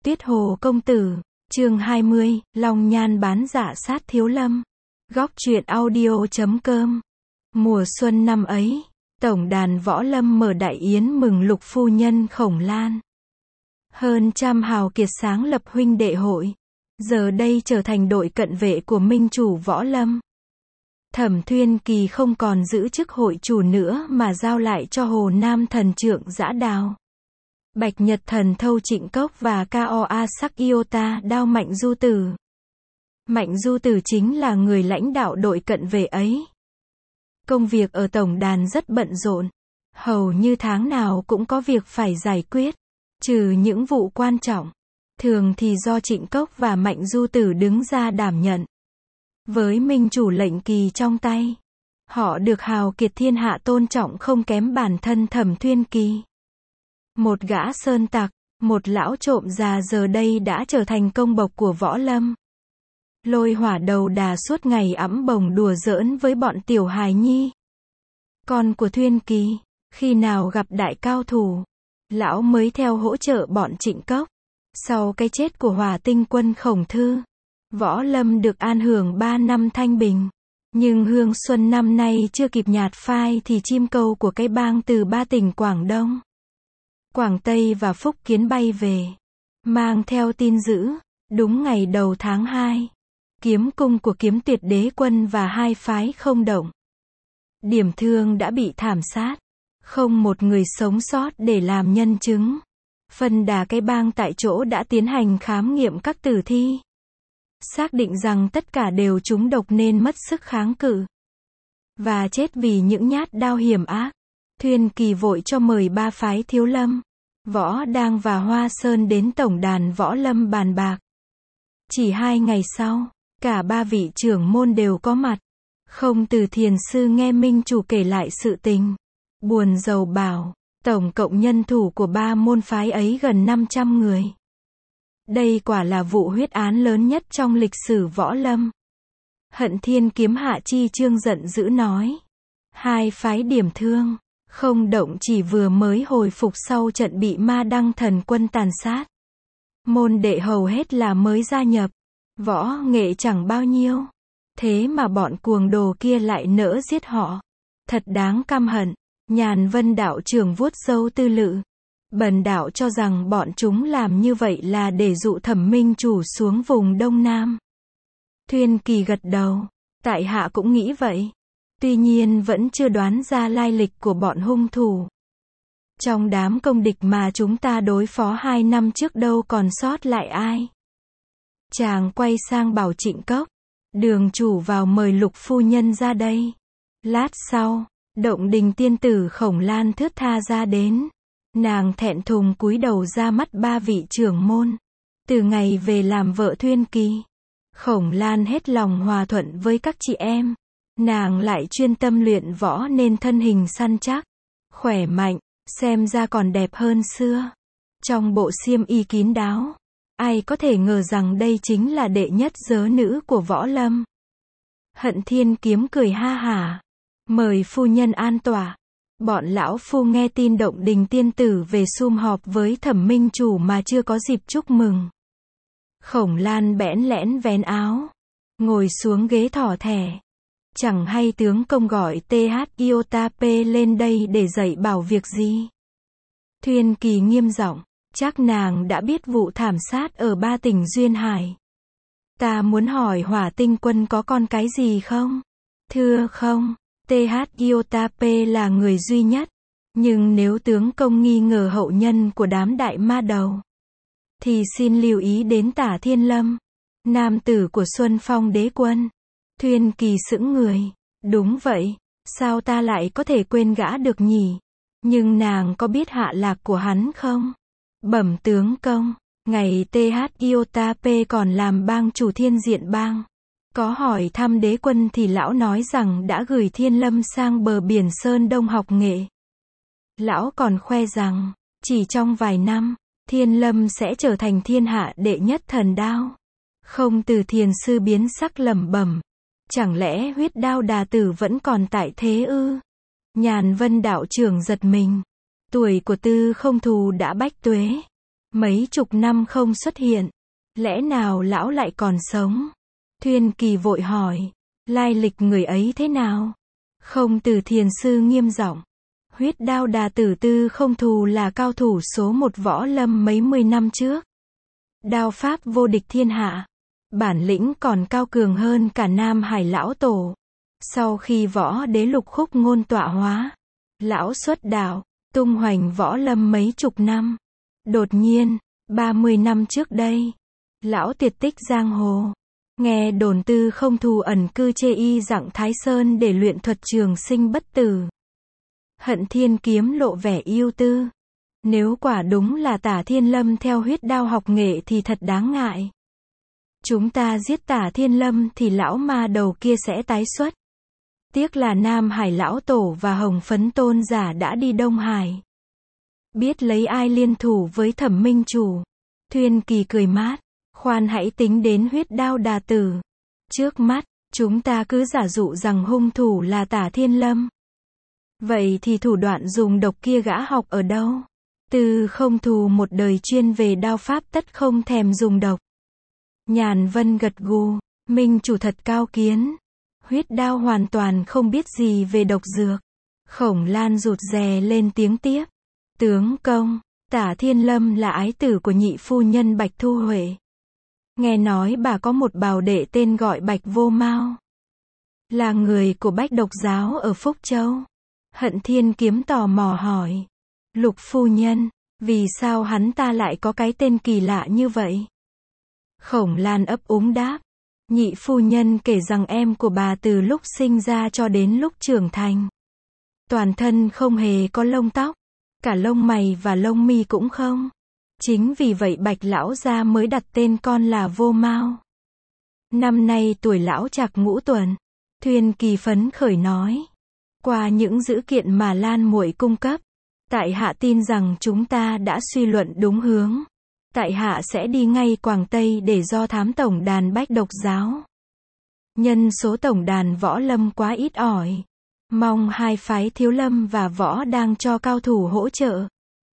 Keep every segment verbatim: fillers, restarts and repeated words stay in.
Tuyết Hồ Công Tử, chương hai mươi, Long Nhan bán dạ sát Thiếu Lâm. Góc truyện audio chấm com. Mùa xuân năm ấy, tổng đàn Võ Lâm mở đại yến mừng Lục phu nhân Khổng Lan. Hơn trăm hào kiệt sáng lập huynh đệ hội, giờ đây trở thành đội cận vệ của minh chủ Võ Lâm. Thẩm Thuyên Kỳ không còn giữ chức hội chủ nữa mà giao lại cho Hồ Nam Thần Trượng Dã Đào, Bạch Nhật Thần Thâu Trịnh Cốc và Cao A Sắc Iota Đao Mạnh Du Tử. Mạnh Du Tử chính là người lãnh đạo đội cận vệ ấy. Công việc ở tổng đàn rất bận rộn, hầu như tháng nào cũng có việc phải giải quyết, trừ những vụ quan trọng, thường thì do Trịnh Cốc và Mạnh Du Tử đứng ra đảm nhận. Với minh chủ lệnh kỳ trong tay, họ được hào kiệt thiên hạ tôn trọng không kém bản thân Thẩm Thuyên Kỳ. Một gã sơn tặc, một lão trộm già giờ đây đã trở thành công bộc của Võ Lâm. Lôi Hỏa đầu đà suốt ngày ẵm bồng đùa giỡn với bọn tiểu hài nhi. Con của Thuyên Kỳ, khi nào gặp đại cao thủ, lão mới theo hỗ trợ bọn Trịnh Cốc. Sau cái chết của Hỏa Tinh quân Khổng Thư, Võ Lâm được an hưởng ba năm thanh bình. Nhưng hương xuân năm nay chưa kịp nhạt phai thì chim câu của cái bang từ ba tỉnh Quảng Đông, Quảng Tây và Phúc Kiến bay về, mang theo tin dữ, đúng ngày đầu tháng hai, kiếm cung của Kiếm Tuyệt Đế quân và hai phái không động Điểm Thương đã bị thảm sát, không một người sống sót để làm nhân chứng. Phân đà cái bang tại chỗ đã tiến hành khám nghiệm các tử thi, xác định rằng tất cả đều trúng độc nên mất sức kháng cự, và chết vì những nhát đao hiểm ác. Thuyên Kỳ vội cho mời ba phái Thiếu Lâm, Võ Đang và Hoa Sơn đến tổng đàn Võ Lâm bàn bạc. Chỉ hai ngày sau, cả ba vị trưởng môn đều có mặt. Không Từ Thiền Sư nghe minh chủ kể lại sự tình, buồn rầu bảo, tổng cộng nhân thủ của ba môn phái ấy gần năm trăm người. Đây quả là vụ huyết án lớn nhất trong lịch sử Võ Lâm. Hận Thiên Kiếm Hạ Chi Trương giận dữ nói, hai phái Điểm Thương, không động chỉ vừa mới hồi phục sau trận bị Ma Đăng Thần quân tàn sát. Môn đệ hầu hết là mới gia nhập, võ nghệ chẳng bao nhiêu, thế mà bọn cuồng đồ kia lại nỡ giết họ. Thật đáng căm hận. Nhàn Vân đạo trưởng vuốt râu tư lự. Bần đạo cho rằng bọn chúng làm như vậy là để dụ Thẩm minh chủ xuống vùng Đông Nam. Thuyên Kỳ gật đầu, tại hạ cũng nghĩ vậy. Tuy nhiên vẫn chưa đoán ra lai lịch của bọn hung thủ. Trong đám công địch mà chúng ta đối phó hai năm trước đâu còn sót lại ai. Chàng quay sang bảo Trịnh Cốc, đường chủ vào mời Lục phu nhân ra đây. Lát sau, Động Đình tiên tử Khổng Lan thướt tha ra đến. Nàng thẹn thùng cúi đầu ra mắt ba vị trưởng môn. Từ ngày về làm vợ Thuyên Kỳ, Khổng Lan hết lòng hòa thuận với các chị em. Nàng lại chuyên tâm luyện võ nên thân hình săn chắc, khỏe mạnh, xem ra còn đẹp hơn xưa. Trong bộ xiêm y kín đáo, ai có thể ngờ rằng đây chính là đệ nhất giới nữ của Võ Lâm. Hận Thiên Kiếm cười ha hả, mời phu nhân an tọa. Bọn lão phu nghe tin Động Đình tiên tử về sum họp với Thẩm minh chủ mà chưa có dịp chúc mừng. Khổng Lan bẽn lẽn vén áo, ngồi xuống ghế thỏ thẻ. Chẳng hay tướng công gọi tê hát Iota P lên đây để dạy bảo việc gì? Thuyên Kỳ nghiêm giọng, chắc nàng đã biết vụ thảm sát ở ba tỉnh Duyên Hải. Ta muốn hỏi Hỏa Tinh quân có con cái gì không? Thưa không, tê hát Iota P là người duy nhất. Nhưng nếu tướng công nghi ngờ hậu nhân của đám đại ma đầu, thì xin lưu ý đến Tả Thiên Lâm, nam tử của Xuân Phong đế quân. Thuyên Kỳ sững người, đúng vậy, sao ta lại có thể quên gã được nhỉ? Nhưng nàng có biết hạ lạc của hắn không? Bẩm tướng công, ngày tê hát Iota P còn làm bang chủ Thiên Diện bang, có hỏi thăm đế quân thì lão nói rằng đã gửi Thiên Lâm sang bờ biển Sơn Đông học nghệ. Lão còn khoe rằng, chỉ trong vài năm, Thiên Lâm sẽ trở thành thiên hạ đệ nhất thần đao. Không Từ Thiền Sư biến sắc lẩm bẩm, chẳng lẽ huyết đao đà tử vẫn còn tại thế ư? Nhàn Vân đạo trưởng giật mình. Tuổi của Tư Không Thù đã bách tuế, Mấy chục năm không xuất hiện. Lẽ nào lão lại còn sống? Thuyên Kỳ vội hỏi. Lai lịch người ấy thế nào? Không Từ thiền sư nghiêm giọng. Huyết Đao Đà Tử Tư Không Thù là cao thủ số một võ lâm mấy mươi năm trước. Đao pháp vô địch thiên hạ. Bản lĩnh còn cao cường hơn cả Nam Hải lão tổ. Sau khi võ đế Lục Khúc Ngôn tọa hóa, lão xuất đạo, tung hoành võ lâm mấy chục năm. Đột nhiên, ba mươi năm trước đây, lão tuyệt tích giang hồ. Nghe đồn Tư Không Thù ẩn cư chê y dặng Thái Sơn để luyện thuật trường sinh bất tử. Hận Thiên Kiếm lộ vẻ yêu tư. Nếu quả đúng là Tả Thiên Lâm theo huyết đao học nghệ thì thật đáng ngại. Chúng ta giết Tả Thiên Lâm thì lão ma đầu kia sẽ tái xuất. Tiếc là Nam Hải lão tổ và Hồng Phấn tôn giả đã đi Đông Hải. Biết lấy ai liên thủ với Thẩm Minh Chủ. Thuyên Kỳ cười mát. Khoan hãy tính đến huyết đao đà tử. Trước mắt, chúng ta cứ giả dụ rằng hung thủ là Tả Thiên Lâm. Vậy thì thủ đoạn dùng độc kia gã học ở đâu? Tư Không Thù một đời chuyên về đao pháp tất không thèm dùng độc. Nhàn Vân gật gù. Minh Chủ thật cao kiến. Huyết đao hoàn toàn không biết gì về độc dược. Khổng Lan rụt rè lên tiếng tiếp. Tướng công, Tả Thiên Lâm là ái tử của nhị phu nhân Bạch Thu Huệ. Nghe nói bà có một bào đệ tên gọi Bạch Vô Mao. Là người của Bách Độc Giáo ở Phúc Châu. Hận Thiên Kiếm tò mò hỏi. Lục phu nhân, vì sao hắn ta lại có cái tên kỳ lạ như vậy? Khổng Lan ấp úng đáp. Nhị phu nhân kể rằng em của bà từ lúc sinh ra cho đến lúc trưởng thành. Toàn thân không hề có lông tóc. Cả lông mày và lông mi cũng không. Chính vì vậy Bạch lão gia mới đặt tên con là Vô Mao. Năm nay tuổi lão trạc ngũ tuần. Thuyên Kỳ phấn khởi nói. Qua những dữ kiện mà Lan muội cung cấp, tại hạ tin rằng chúng ta đã suy luận đúng hướng. Tại hạ sẽ đi ngay Quảng Tây để do thám tổng đàn Bách Độc Giáo. Nhân số tổng đàn võ lâm quá ít ỏi. Mong hai phái Thiếu Lâm và Võ đang cho cao thủ hỗ trợ.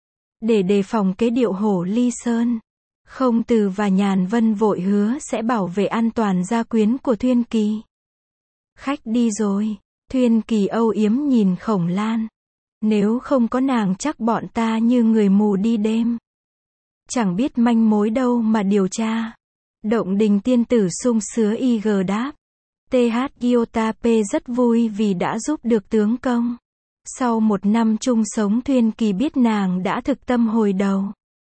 Để đề phòng kế điệu hổ ly sơn. Không Từ và Nhàn Vân vội hứa sẽ bảo vệ an toàn gia quyến của Thuyên Kỳ. Khách đi rồi. Thuyên Kỳ âu yếm nhìn Khổng Lan. Nếu không có nàng chắc bọn ta như người mù đi đêm. Chẳng biết manh mối đâu mà điều tra. Động Đình tiên tử sung sứa y gờ đáp. tê hát Iota P rất vui vì đã giúp được tướng công. Sau một năm chung sống Thuyên Kỳ biết nàng đã thực tâm hồi đầu.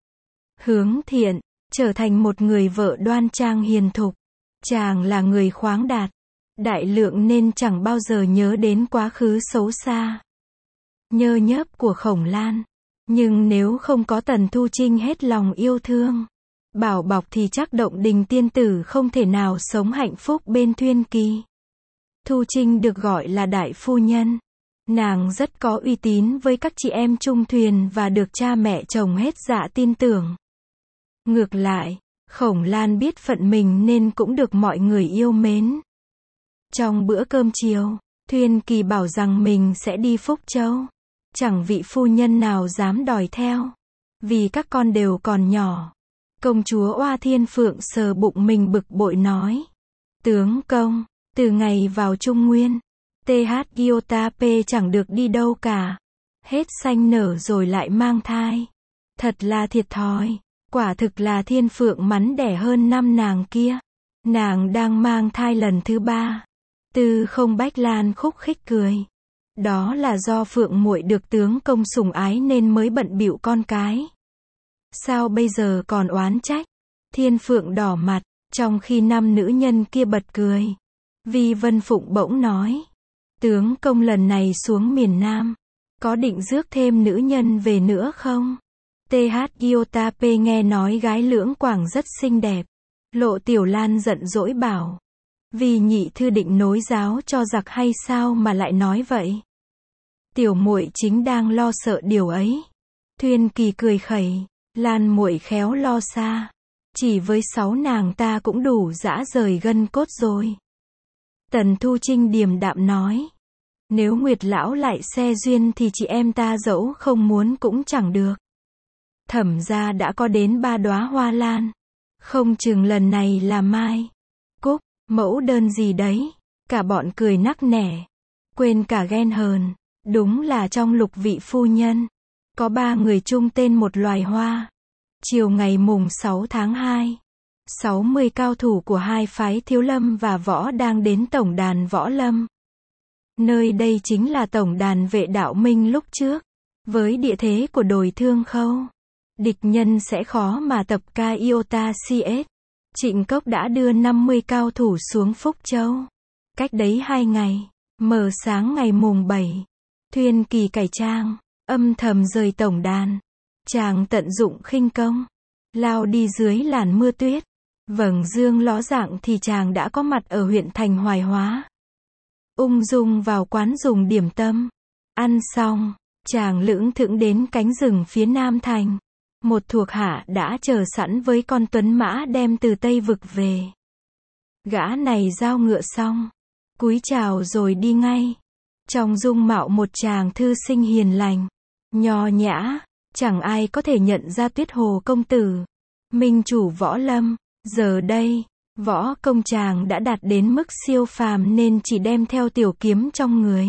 Hướng thiện, trở thành một người vợ đoan trang hiền thục. Chàng là người khoáng đạt. Đại lượng nên chẳng bao giờ nhớ đến quá khứ xấu xa. Nhơ nhớp của Khổng Lan. Nhưng nếu không có Tần Thu Trinh hết lòng yêu thương, bảo bọc thì chắc Động Đình tiên tử không thể nào sống hạnh phúc bên Thuyên Kỳ. Thu Trinh được gọi là đại phu nhân. Nàng rất có uy tín với các chị em chung thuyền và được cha mẹ chồng hết dạ tin tưởng. Ngược lại, Khổng Lan biết phận mình nên cũng được mọi người yêu mến. Trong bữa cơm chiều, Thuyên Kỳ bảo rằng mình sẽ đi Phúc Châu. Chẳng vị phu nhân nào dám đòi theo. Vì các con đều còn nhỏ. Công chúa Oa Thiên Phượng sờ bụng mình bực bội nói. Tướng công, từ ngày vào Trung Nguyên, tê hát Iota P chẳng được đi đâu cả. Hết sanh nở rồi lại mang thai. Thật là thiệt thòi. Quả thực là Thiên Phượng mắn đẻ hơn năm nàng kia. Nàng đang mang thai lần thứ ba. Tư Không Bách Lan khúc khích cười. Đó là do Phượng muội được tướng công sủng ái nên mới bận bịu con cái. Sao bây giờ còn oán trách? Thiên Phượng đỏ mặt, trong khi năm nữ nhân kia bật cười. Vi Vân Phụng bỗng nói. Tướng công lần này xuống miền Nam. Có định rước thêm nữ nhân về nữa không? tê hát Iota P nghe nói gái Lưỡng Quảng rất xinh đẹp. Lộ Tiểu Lan giận dỗi bảo. Vì nhị thư định nối giáo cho giặc hay sao mà lại nói vậy? Tiểu muội chính đang lo sợ điều ấy. Thuyên Kỳ cười khẩy. Lan muội khéo lo xa. Chỉ với sáu nàng ta cũng đủ dã rời gân cốt rồi. Tần Thu Trinh điềm đạm nói. Nếu Nguyệt lão lại xe duyên thì chị em ta dẫu không muốn cũng chẳng được. Thẩm gia đã có đến ba đóa hoa lan. Không chừng lần này là mai. Cúc, mẫu đơn gì đấy. Cả bọn cười nắc nẻ. Quên cả ghen hờn. Đúng là trong Lục vị phu nhân. Có ba người chung tên một loài hoa. Chiều ngày mùng sáu tháng hai. sáu mươi cao thủ của hai phái Thiếu Lâm và Võ đang đến tổng đàn Võ Lâm. Nơi đây chính là tổng đàn Vệ Đạo Minh lúc trước. Với địa thế của đồi Thương Khâu, địch nhân sẽ khó mà tập ca iota cs. Trịnh Cốc đã đưa năm mươi cao thủ xuống Phúc Châu. Cách đấy hai ngày, mờ sáng ngày mùng bảy, Thuyên Kỳ cải trang, âm thầm rời tổng đàn. Chàng tận dụng khinh công, lao đi dưới làn mưa tuyết. Vầng dương ló dạng thì chàng đã có mặt ở huyện thành Hoài Hóa. Ung dung vào quán dùng điểm tâm. Ăn xong, chàng lững thững đến cánh rừng phía nam thành. Một thuộc hạ đã chờ sẵn với con tuấn mã đem từ Tây Vực về. Gã này giao ngựa xong, cúi chào rồi đi ngay. Trong dung mạo một chàng thư sinh hiền lành, nho nhã, chẳng ai có thể nhận ra Tuyết Hồ công tử, minh chủ Võ Lâm. Giờ đây, võ công chàng đã đạt đến mức siêu phàm nên chỉ đem theo tiểu kiếm trong người.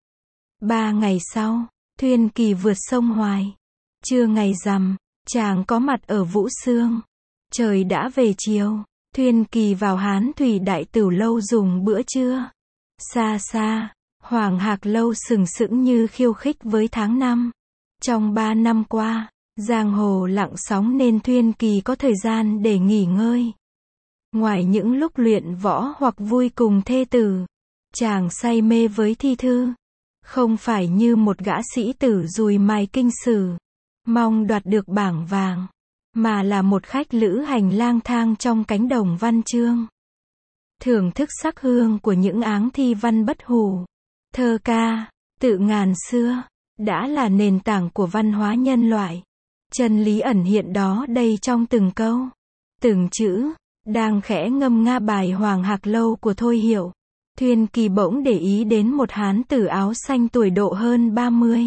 Ba ngày sau, Thuyên Kỳ vượt sông Hoài. Trưa ngày rằm, chàng có mặt ở Vũ Xương. Trời đã về chiều, Thuyên Kỳ vào Hán Thủy Đại Tửu Lâu dùng bữa trưa. Xa xa, Hoàng Hạc Lâu sừng sững như khiêu khích với tháng năm. Trong ba năm qua, giang hồ lặng sóng nên Thuyên Kỳ có thời gian để nghỉ ngơi. Ngoài những lúc luyện võ hoặc vui cùng thê tử, chàng say mê với thi thư. Không phải như một gã sĩ tử dùi mài kinh sử, mong đoạt được bảng vàng, mà là một khách lữ hành lang thang trong cánh đồng văn chương. Thưởng thức sắc hương của những áng thi văn bất hủ, thơ ca, tự ngàn xưa, đã là nền tảng của văn hóa nhân loại. Chân lý ẩn hiện đó đây trong từng câu, từng chữ. Đang khẽ ngâm nga bài Hoàng Hạc Lâu của Thôi Hiểu, Thuyên Kỳ bỗng để ý đến một hán tử áo xanh tuổi độ hơn ba mươi.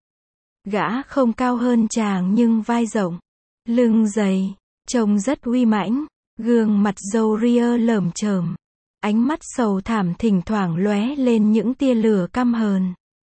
Gã không cao hơn chàng nhưng vai rộng, lưng dày, trông rất uy mãnh, gương mặt râu ria lởm chởm, ánh mắt sầu thảm thỉnh thoảng lóe lên những tia lửa căm hờn.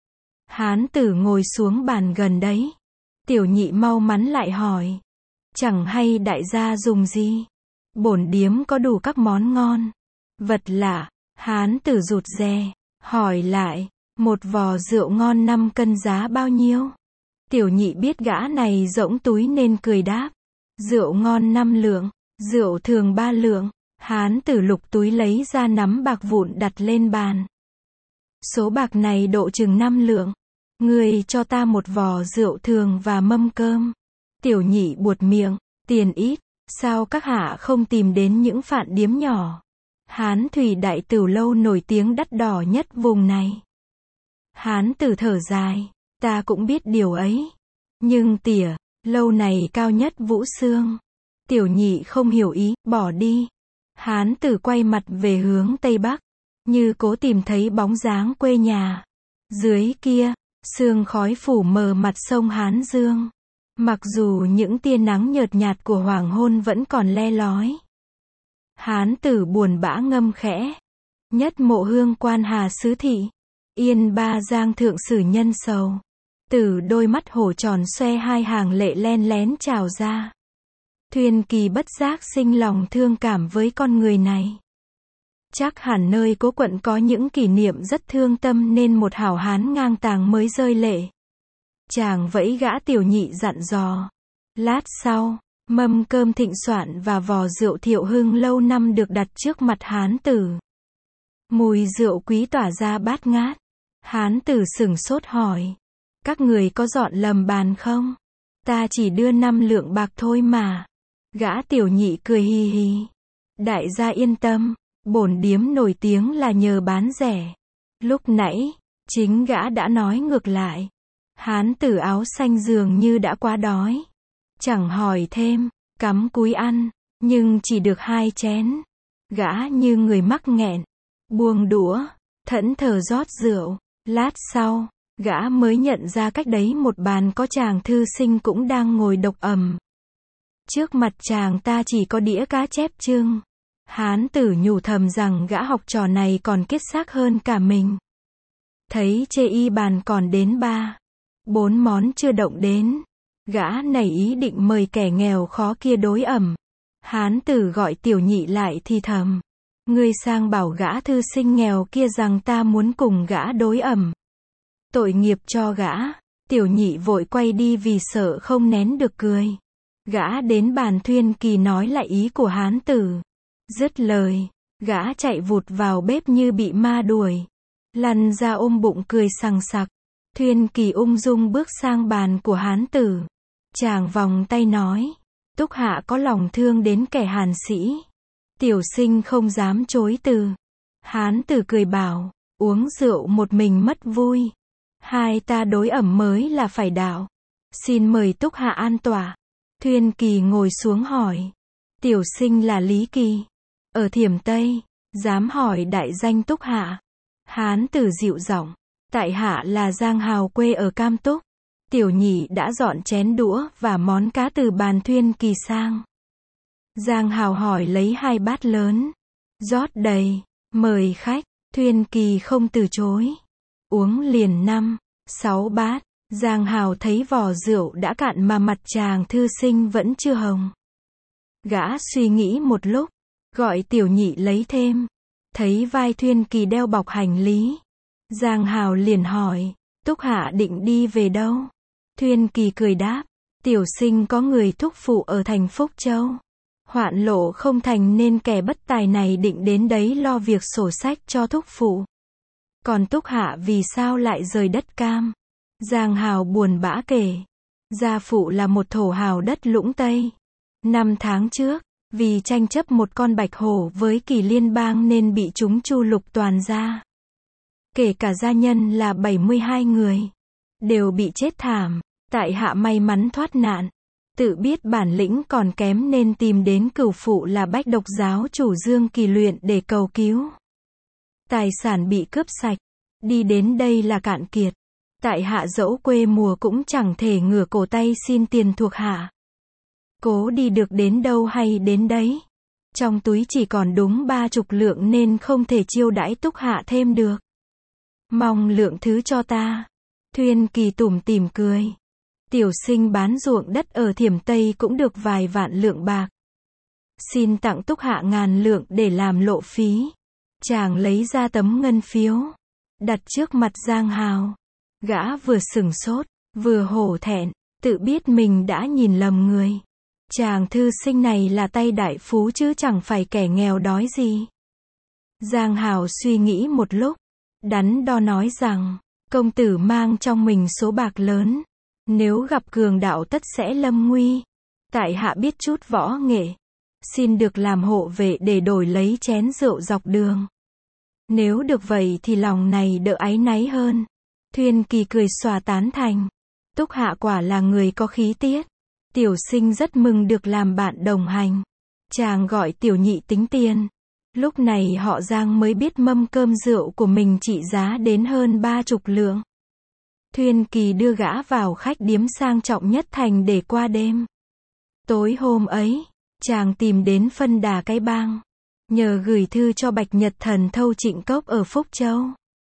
Hán tử ngồi xuống bàn gần đấy. Tiểu Nhị mau mắn lại hỏi, chẳng hay đại gia dùng gì? Bổn điếm có đủ các món ngon. Vật lạ, hán tử rụt rè, hỏi lại, một vò rượu ngon năm cân giá bao nhiêu? Tiểu Nhị biết gã này rỗng túi nên cười đáp, rượu ngon năm lượng, rượu thường ba lượng. Hán tử lục túi lấy ra nắm bạc vụn đặt lên bàn. Số bạc này độ chừng năm lượng. Người cho ta một vò rượu thường và mâm cơm. Tiểu Nhị buột miệng, tiền ít. Sao các hạ không tìm đến những phạn điếm nhỏ? Hán Thủy Đại Tửu Lâu nổi tiếng đắt đỏ nhất vùng này. Hán tử thở dài, ta cũng biết điều ấy. Nhưng tỉa, lâu này cao nhất Vũ Xương. Tiểu Nhị không hiểu ý, bỏ đi. Hán tử quay mặt về hướng Tây Bắc, như cố tìm thấy bóng dáng quê nhà. Dưới kia, sương khói phủ mờ mặt sông Hán Dương. Mặc dù những tia nắng nhợt nhạt của hoàng hôn vẫn còn le lói. Hán tử buồn bã ngâm khẽ. Nhất mộ hương quan hà sứ thị. Yên ba giang thượng sử nhân sầu. Từ đôi mắt hổ tròn xoe hai hàng lệ len lén trào ra. Thuyên Kỳ bất giác sinh lòng thương cảm với con người này. Chắc hẳn nơi cố quận có những kỷ niệm rất thương tâm nên một hảo hán ngang tàng mới rơi lệ. Chàng vẫy gã Tiểu Nhị dặn dò. Lát sau, mâm cơm thịnh soạn và vò rượu Thiệu Hưng lâu năm được đặt trước mặt hán tử. Mùi rượu quý tỏa ra bát ngát. Hán tử sửng sốt hỏi, các người có dọn lầm bàn không? Ta chỉ đưa năm lượng bạc thôi mà. Gã Tiểu Nhị cười hì hì. Đại gia yên tâm, bổn điếm nổi tiếng là nhờ bán rẻ. Lúc nãy, chính gã đã nói ngược lại. Hán tử áo xanh dường như đã quá đói. Chẳng hỏi thêm, cắm cúi ăn, nhưng chỉ được hai chén. Gã như người mắc nghẹn, buông đũa, thẫn thờ rót rượu. Lát sau, Gã mới nhận ra cách đấy một bàn có chàng thư sinh cũng đang ngồi độc ẩm. Trước mặt chàng ta chỉ có đĩa cá chép trưng. Hán tử nhủ thầm rằng gã học trò này còn kiết xác hơn cả mình. Thấy chê y bàn còn đến ba, bốn món chưa động đến. Gã nảy ý định mời kẻ nghèo khó kia đối ẩm. Hán tử gọi tiểu nhị lại thì thầm. Ngươi sang bảo gã thư sinh nghèo kia rằng ta muốn cùng gã đối ẩm. Tội nghiệp cho gã. Tiểu nhị vội quay đi vì sợ không nén được cười. Gã đến bàn Thuyên Kỳ nói lại ý của hán tử. Dứt lời, gã chạy vụt vào bếp như bị ma đuổi. Lăn ra ôm bụng cười sằng sặc. Thuyên Kỳ ung dung bước sang bàn của hán tử. Chàng vòng tay nói. Túc hạ có lòng thương đến kẻ hàn sĩ. Tiểu sinh không dám chối từ. Hán tử cười bảo. Uống rượu một mình mất vui. Hai ta đối ẩm mới là phải đạo. Xin mời Túc hạ an tọa. Thuyên Kỳ ngồi xuống hỏi. Tiểu sinh là Lý Kỳ. Ở Thiểm Tây. Dám hỏi đại danh Túc hạ. Hán tử dịu giọng. Tại hạ là Giang Hào quê ở Cam Túc. Tiểu nhị đã dọn chén đũa và món cá từ bàn Thuyên Kỳ sang. Giang Hào hỏi lấy hai bát lớn. Rót đầy. Mời khách. Thuyên Kỳ không từ chối. Uống liền năm, sáu bát. Giang Hào thấy vò rượu đã cạn mà mặt chàng thư sinh vẫn chưa hồng. Gã suy nghĩ một lúc. Gọi tiểu nhị lấy thêm. Thấy vai Thuyên Kỳ đeo bọc hành lý. Giang Hào liền hỏi. Túc hạ định đi về đâu? Thuyên Kỳ cười đáp. Tiểu sinh có người thúc phụ ở thành Phúc Châu. Hoạn lộ không thành nên kẻ bất tài này định đến đấy lo việc sổ sách cho thúc phụ. Còn Túc hạ vì sao lại rời đất Cam? Giang Hào buồn bã kể. Gia phụ là một thổ hào đất Lũng Tây. Năm tháng trước, vì tranh chấp một con bạch hổ với Kỳ Liên bang nên bị chúng chu lục toàn gia. Kể cả gia nhân là bảy mươi hai người. Đều bị chết thảm. Tại hạ may mắn thoát nạn. Tự biết bản lĩnh còn kém nên tìm đến cửu phụ là Bách Độc giáo chủ Dương Kỳ Luyện để cầu cứu. Tài sản bị cướp sạch. Đi đến đây là cạn kiệt. Tại hạ dẫu quê mùa cũng chẳng thể ngửa cổ tay xin tiền thuộc hạ. Cố đi được đến đâu hay đến đấy. Trong túi chỉ còn đúng ba chục lượng nên không thể chiêu đãi Túc hạ thêm được. Mong lượng thứ cho ta. Thuyên Kỳ tủm tỉm cười. Tiểu sinh bán ruộng đất ở Thiểm Tây cũng được vài vạn lượng bạc. Xin tặng Túc hạ ngàn lượng để làm lộ phí. Chàng lấy ra tấm ngân phiếu. Đặt trước mặt Giang Hào. Gã vừa sửng sốt, vừa hổ thẹn, tự biết mình đã nhìn lầm người. Chàng thư sinh này là tay đại phú chứ chẳng phải kẻ nghèo đói gì. Giang Hào suy nghĩ một lúc. Đắn đo nói rằng, công tử mang trong mình số bạc lớn. Nếu gặp cường đạo tất sẽ lâm nguy. Tại hạ biết chút võ nghệ. Xin được làm hộ vệ để đổi lấy chén rượu dọc đường. Nếu được vậy thì lòng này đỡ áy náy hơn. Thuyên Kỳ cười xòa tán thành. Túc hạ quả là người có khí tiết. Tiểu sinh rất mừng được làm bạn đồng hành. Chàng gọi tiểu nhị tính tiền. Lúc này họ Giang mới biết mâm cơm rượu của mình trị giá đến hơn ba chục lượng. Thuyên Kỳ đưa gã vào khách điếm sang trọng nhất thành để qua đêm. Tối hôm ấy, chàng tìm đến phân đà Cái Bang. Nhờ gửi thư cho Bạch Nhật Thần Thâu Trịnh Cốc ở Phúc Châu.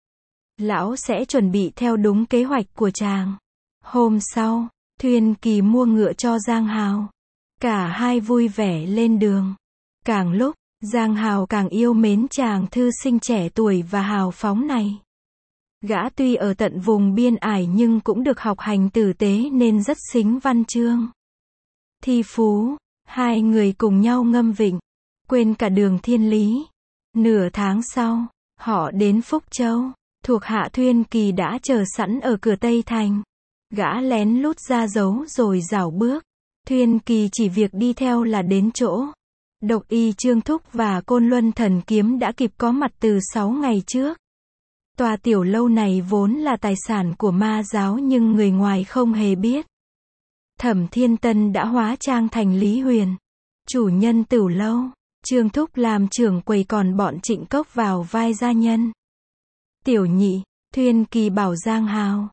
Lão sẽ chuẩn bị theo đúng kế hoạch của chàng. Hôm sau, Thuyên Kỳ mua ngựa cho Giang Hào. Cả hai vui vẻ lên đường. Càng lúc, Giang Hào càng yêu mến chàng thư sinh trẻ tuổi và hào phóng này. Gã tuy ở tận vùng biên ải nhưng cũng được học hành tử tế nên rất xính văn chương. Thi phú, hai người cùng nhau ngâm vịnh, quên cả đường thiên lý. Nửa tháng sau, họ đến Phúc Châu. Thuộc hạ Thuyên Kỳ đã chờ sẵn ở cửa Tây Thành. Gã lén lút ra dấu rồi rảo bước. Thuyên Kỳ chỉ việc đi theo là đến chỗ. Độc y Trương Thúc và Côn Luân Thần Kiếm đã kịp có mặt từ sáu ngày trước. Tòa tiểu lâu này vốn là tài sản của ma giáo nhưng người ngoài không hề biết. Thẩm Thiên Tân đã hóa trang thành Lý Huyền, chủ nhân tiểu lâu. Trương Thúc làm trưởng quầy còn bọn Trịnh Cốc vào vai gia nhân. Tiểu nhị, Thuyên Kỳ bảo Giang Hào,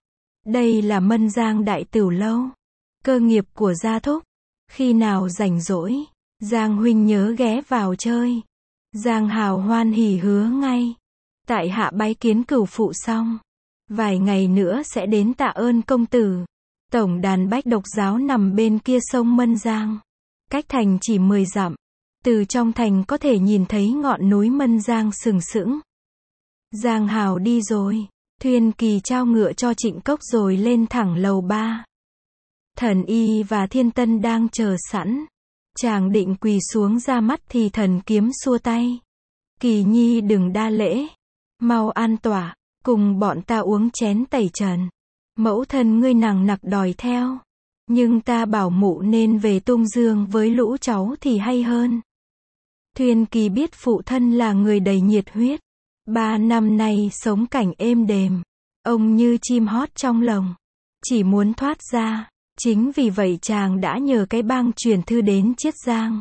Đây là Mân Giang Đại Tửu Lâu. Cơ nghiệp của Gia Thúc. Khi nào rảnh rỗi, Giang huynh nhớ ghé vào chơi. Giang Hào hoan hỉ hứa ngay. Tại hạ bái kiến cửu phụ xong. Vài ngày nữa sẽ đến tạ ơn công tử. Tổng đàn Bách Độc Giáo nằm bên kia sông Mân Giang. Cách thành chỉ mười dặm. Từ trong thành có thể nhìn thấy ngọn núi Mân Giang sừng sững. Giang Hào đi rồi. Thuyên Kỳ trao ngựa cho Trịnh Cốc rồi lên thẳng lầu ba. Thần Y và Thiên Tân đang chờ sẵn. Chàng định quỳ xuống ra mắt thì Thần Kiếm xua tay. Kỳ nhi đừng đa lễ. Mau an tọa, cùng bọn ta uống chén tẩy trần. Mẫu thân ngươi nằng nặc đòi theo. Nhưng ta bảo mụ nên về Tung Dương với lũ cháu thì hay hơn. Thuyên Kỳ biết phụ thân là người đầy nhiệt huyết. Ba năm nay sống cảnh êm đềm. Ông như chim hót trong lồng. Chỉ muốn thoát ra. Chính vì vậy chàng đã nhờ cái bang truyền thư đến Chiết Giang.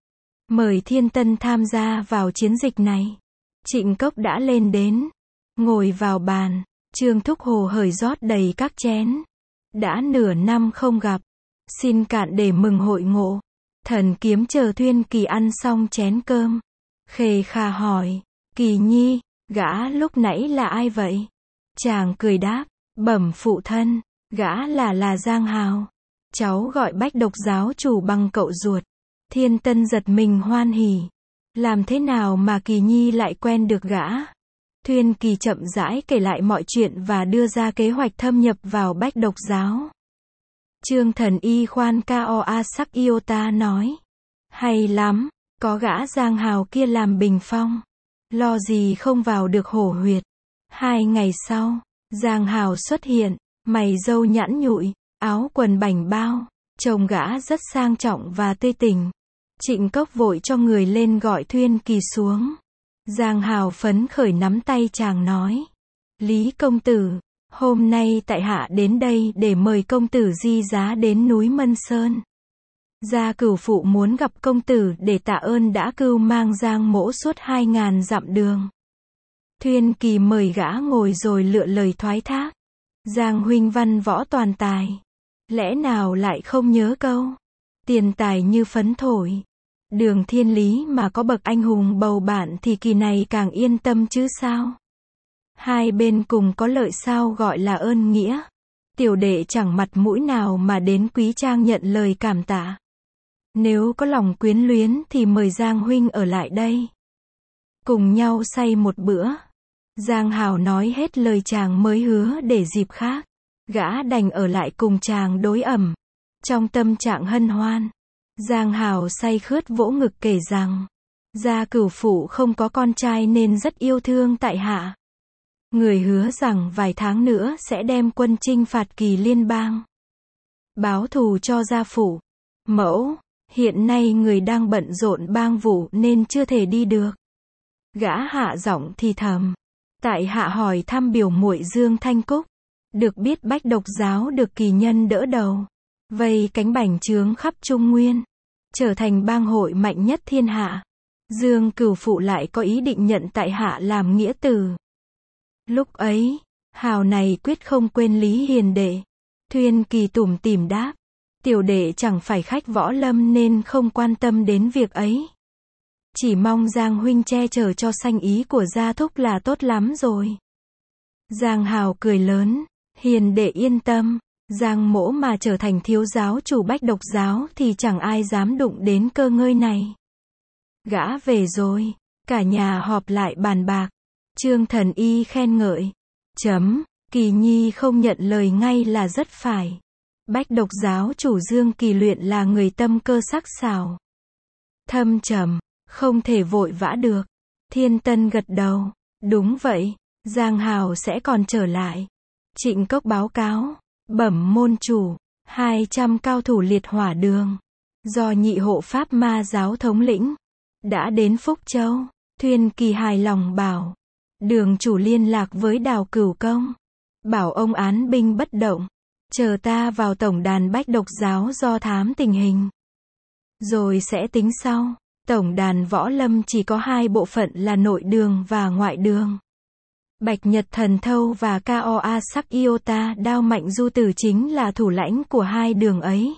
Mời Thiên Tân tham gia vào chiến dịch này. Trịnh Cốc đã lên đến. Ngồi vào bàn. Trương Thúc hồ hởi rót đầy các chén. Đã nửa năm không gặp. Xin cạn để mừng hội ngộ. Thần Kiếm chờ Thuyên Kỳ ăn xong chén cơm. Khề khà hỏi. Kỳ nhi, gã lúc nãy là ai vậy? Chàng cười đáp. Bẩm phụ thân. Gã là là Giang Hào. Cháu gọi Bách Độc Giáo chủ bằng cậu ruột. Thiên Tân giật mình hoan hỉ. Làm thế nào mà Kỳ nhi lại quen được gã? Thuyên Kỳ chậm rãi kể lại mọi chuyện và đưa ra kế hoạch thâm nhập vào Bách Độc Giáo. Trương Thần Y khoan cao a sắc iota nói. Hay lắm, có gã Giang Hào kia làm bình phong. Lo gì không vào được hổ huyệt. Hai ngày sau, Giang Hào xuất hiện. Mày râu nhẵn nhụi, áo quần bảnh bao, trông gã rất sang trọng và tươi tỉnh. Trịnh Cốc vội cho người lên gọi Thuyên Kỳ xuống. Giang Hào phấn khởi nắm tay chàng nói. Lý công tử, hôm nay tại hạ đến đây để mời công tử di giá đến núi Mân Sơn. Gia cửu phụ muốn gặp công tử để tạ ơn đã cưu mang Giang mỗ suốt hai ngàn dặm đường. Thuyên Kỳ mời gã ngồi rồi lựa lời thoái thác. Giang huynh văn võ toàn tài. Lẽ nào lại không nhớ câu. Tiền tài như phấn thổi. Đường thiên lý mà có bậc anh hùng bầu bạn thì kỳ này càng yên tâm chứ sao. Hai bên cùng có lợi sao gọi là ơn nghĩa. Tiểu đệ chẳng mặt mũi nào mà đến quý trang nhận lời cảm tạ. Nếu có lòng quyến luyến thì mời Giang huynh ở lại đây. Cùng nhau say một bữa. Giang Hào nói hết lời chàng mới hứa để dịp khác. Gã đành ở lại cùng chàng đối ẩm. Trong tâm trạng hân hoan. Giang Hào say khướt vỗ ngực kể rằng. Gia cửu phụ không có con trai nên rất yêu thương tại hạ. Người hứa rằng vài tháng nữa sẽ đem quân chinh phạt Kỳ liên bang. Báo thù cho gia phụ. Mẫu, hiện nay người đang bận rộn bang vụ nên chưa thể đi được. Gã hạ giọng thì thầm. Tại hạ hỏi thăm biểu muội Dương Thanh Cúc. Được biết Bách Độc Giáo được kỳ nhân đỡ đầu. Vây cánh bành trướng khắp Trung Nguyên. Trở thành bang hội mạnh nhất thiên hạ. Dương cửu phụ lại có ý định nhận tại hạ làm nghĩa tử. Lúc ấy, Hào này quyết không quên Lý Hiền đệ. Thuyên Kỳ tủm tỉm đáp. Tiểu đệ chẳng phải khách võ lâm nên không quan tâm đến việc ấy. Chỉ mong Giang huynh che chở cho sanh ý của gia thúc là tốt lắm rồi. Giang Hào cười lớn. Hiền đệ yên tâm. Giang mỗ mà trở thành thiếu giáo chủ Bách Độc Giáo thì chẳng ai dám đụng đến cơ ngơi này. Gã về rồi. Cả nhà họp lại bàn bạc. Trương Thần Y khen ngợi. Chấm. Kỳ nhi không nhận lời ngay là rất phải. Bách Độc Giáo chủ Dương Kỳ luyện là người tâm cơ sắc sảo. Thâm trầm. Không thể vội vã được. Thiên Tân gật đầu. Đúng vậy. Giang Hào sẽ còn trở lại. Trịnh Cốc báo cáo. Bẩm môn chủ. hai trăm cao thủ liệt hỏa đường. Do nhị hộ Pháp Ma giáo thống lĩnh. Đã đến Phúc Châu. Thuyên Kỳ hài lòng bảo. Đường chủ liên lạc với Đào Cửu Công. Bảo ông án binh bất động. Chờ ta vào tổng đàn Bách Độc Giáo do thám tình hình. Rồi sẽ tính sau. Tổng đàn võ lâm chỉ có hai bộ phận là nội đường và ngoại đường. Bạch Nhật Thần Thâu và Cao A Sắc Iota Đao Mạnh Du Tử chính là thủ lãnh của hai đường ấy.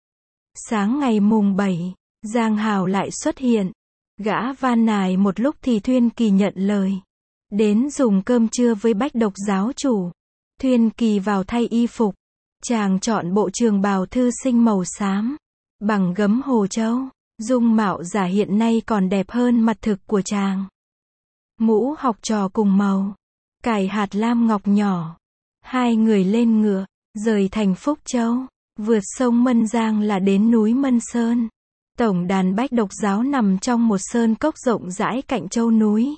Sáng ngày mùng bảy, Giang Hào lại xuất hiện. Gã van nài một lúc thì Thuyên Kỳ nhận lời. Đến dùng cơm trưa với Bách Độc giáo chủ. Thuyên Kỳ vào thay y phục. Chàng chọn bộ trường bào thư sinh màu xám. Bằng gấm hồ châu. Dung mạo giả hiện nay còn đẹp hơn mặt thực của chàng. Mũ học trò cùng màu. Cài hạt lam ngọc nhỏ. Hai người lên ngựa. Rời thành Phúc Châu. Vượt sông Mân Giang là đến núi Mân Sơn. Tổng đàn Bách Độc giáo nằm trong một sơn cốc rộng rãi cạnh châu núi.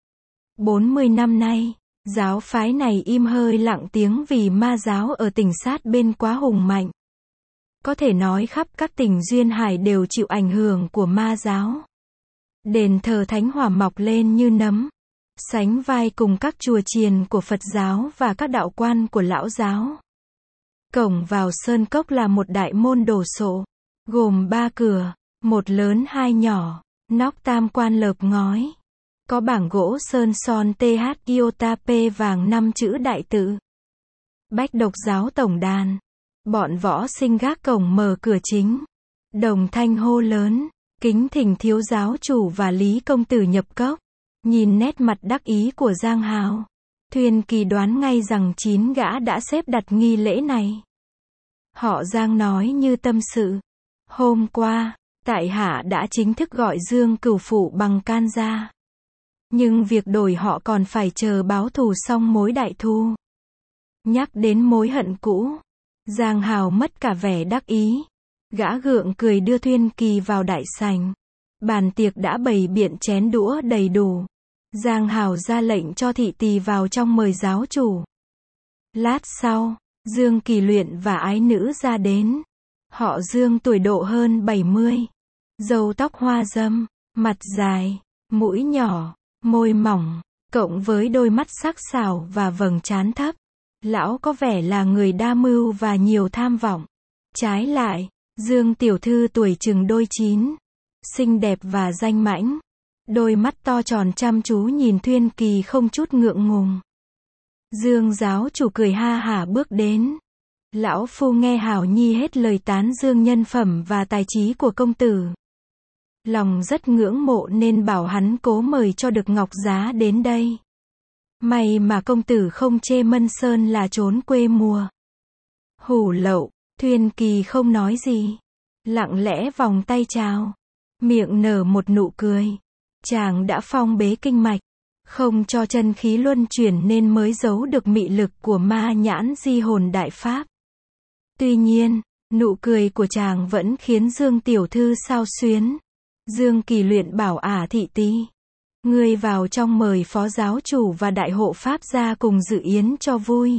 bốn mươi năm nay, giáo phái này im hơi lặng tiếng vì ma giáo ở tỉnh sát bên quá hùng mạnh. Có thể nói khắp các tỉnh duyên hải đều chịu ảnh hưởng của ma giáo. Đền thờ Thánh Hỏa mọc lên như nấm, sánh vai cùng các chùa chiền của Phật giáo và các đạo quan của Lão giáo. Cổng vào sơn cốc là một đại môn đồ sộ, gồm ba cửa, một lớn hai nhỏ, nóc tam quan lợp ngói. Có bảng gỗ sơn son th iota p vàng năm chữ đại tự. Bách Độc giáo tổng đàn. Bọn võ sinh gác cổng mở cửa chính. Đồng thanh hô lớn, kính thỉnh thiếu giáo chủ và Lý công tử nhập cốc. Nhìn nét mặt đắc ý của Giang Hào, Thuyên Kỳ đoán ngay rằng chín gã đã xếp đặt nghi lễ này. Họ Giang nói như tâm sự. Hôm qua, tại hạ đã chính thức gọi Dương Cửu Phụ bằng can ra. Nhưng việc đổi họ còn phải chờ báo thù xong mối đại thù. Nhắc đến mối hận cũ, Giang Hào mất cả vẻ đắc ý. Gã gượng cười đưa Thuyên Kỳ vào đại sảnh. Bàn tiệc đã bày biện chén đũa đầy đủ. Giang Hào ra lệnh cho thị tỳ vào trong mời giáo chủ. Lát sau, Dương Kỳ Luyện và ái nữ ra đến. Họ Dương tuổi độ hơn bảy mươi. Râu tóc hoa râm, mặt dài, mũi nhỏ, môi mỏng, cộng với đôi mắt sắc sảo và vầng trán thấp. Lão có vẻ là người đa mưu và nhiều tham vọng. Trái lại, Dương tiểu thư tuổi chừng đôi chín, xinh đẹp và danh mãnh. Đôi mắt to tròn chăm chú nhìn Thuyên Kỳ không chút ngượng ngùng. Dương giáo chủ cười ha hả bước đến. Lão phu nghe Hảo Nhi hết lời tán dương nhân phẩm và tài trí của công tử. Lòng rất ngưỡng mộ nên bảo hắn cố mời cho được Ngọc Giá đến đây. May mà công tử không chê Mân Sơn là trốn quê mùa. Hủ lậu, Thuyên Kỳ không nói gì. Lặng lẽ vòng tay chào. Miệng nở một nụ cười. Chàng đã phong bế kinh mạch. Không cho chân khí luân chuyển nên mới giấu được mị lực của ma nhãn di hồn đại pháp. Tuy nhiên, nụ cười của chàng vẫn khiến Dương tiểu thư xao xuyến. Dương Kỳ Luyện bảo ả thị tý. Ngươi vào trong mời phó giáo chủ và đại hộ pháp ra cùng dự yến cho vui.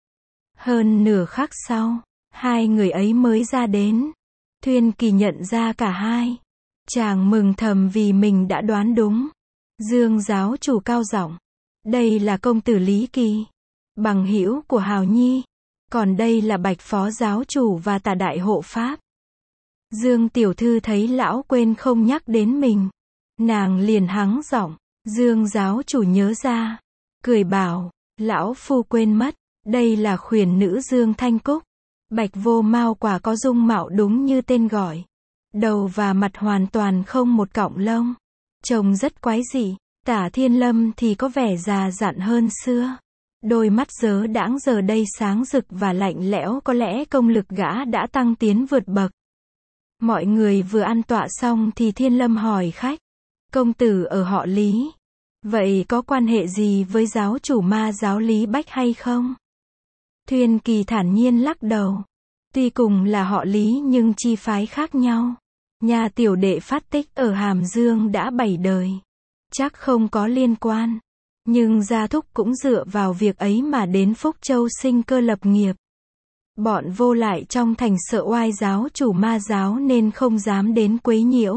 Hơn nửa khắc sau, hai người ấy mới ra đến. Thuyên Kỳ nhận ra cả hai. Chàng mừng thầm vì mình đã đoán đúng. Dương giáo chủ cao giọng. Đây là công tử Lý Kỳ, bằng hữu của Hào Nhi. Còn đây là Bạch phó giáo chủ và Tả đại hộ pháp. Dương tiểu thư thấy lão quên không nhắc đến mình. Nàng liền hắng giọng. Dương giáo chủ nhớ ra. Cười bảo, lão phu quên mất. Đây là khuyển nữ Dương Thanh Cúc. Bạch vô mao quả có dung mạo đúng như tên gọi. Đầu và mặt hoàn toàn không một cọng lông. Trông rất quái dị. Tả Thiên Lâm thì có vẻ già dặn hơn xưa. Đôi mắt dớ đãng giờ đây sáng rực và lạnh lẽo, có lẽ công lực gã đã tăng tiến vượt bậc. Mọi người vừa ăn tọa xong thì Thiên Lâm hỏi khách. Công tử ở họ Lý. Vậy có quan hệ gì với giáo chủ ma giáo Lý Bách hay không? Thuyên Kỳ thản nhiên lắc đầu. Tuy cùng là họ Lý nhưng chi phái khác nhau. Nhà tiểu đệ phát tích ở Hàm Dương đã bảy đời. Chắc không có liên quan. Nhưng gia thúc cũng dựa vào việc ấy mà đến Phúc Châu sinh cơ lập nghiệp. Bọn vô lại trong thành sợ oai giáo chủ ma giáo nên không dám đến quấy nhiễu.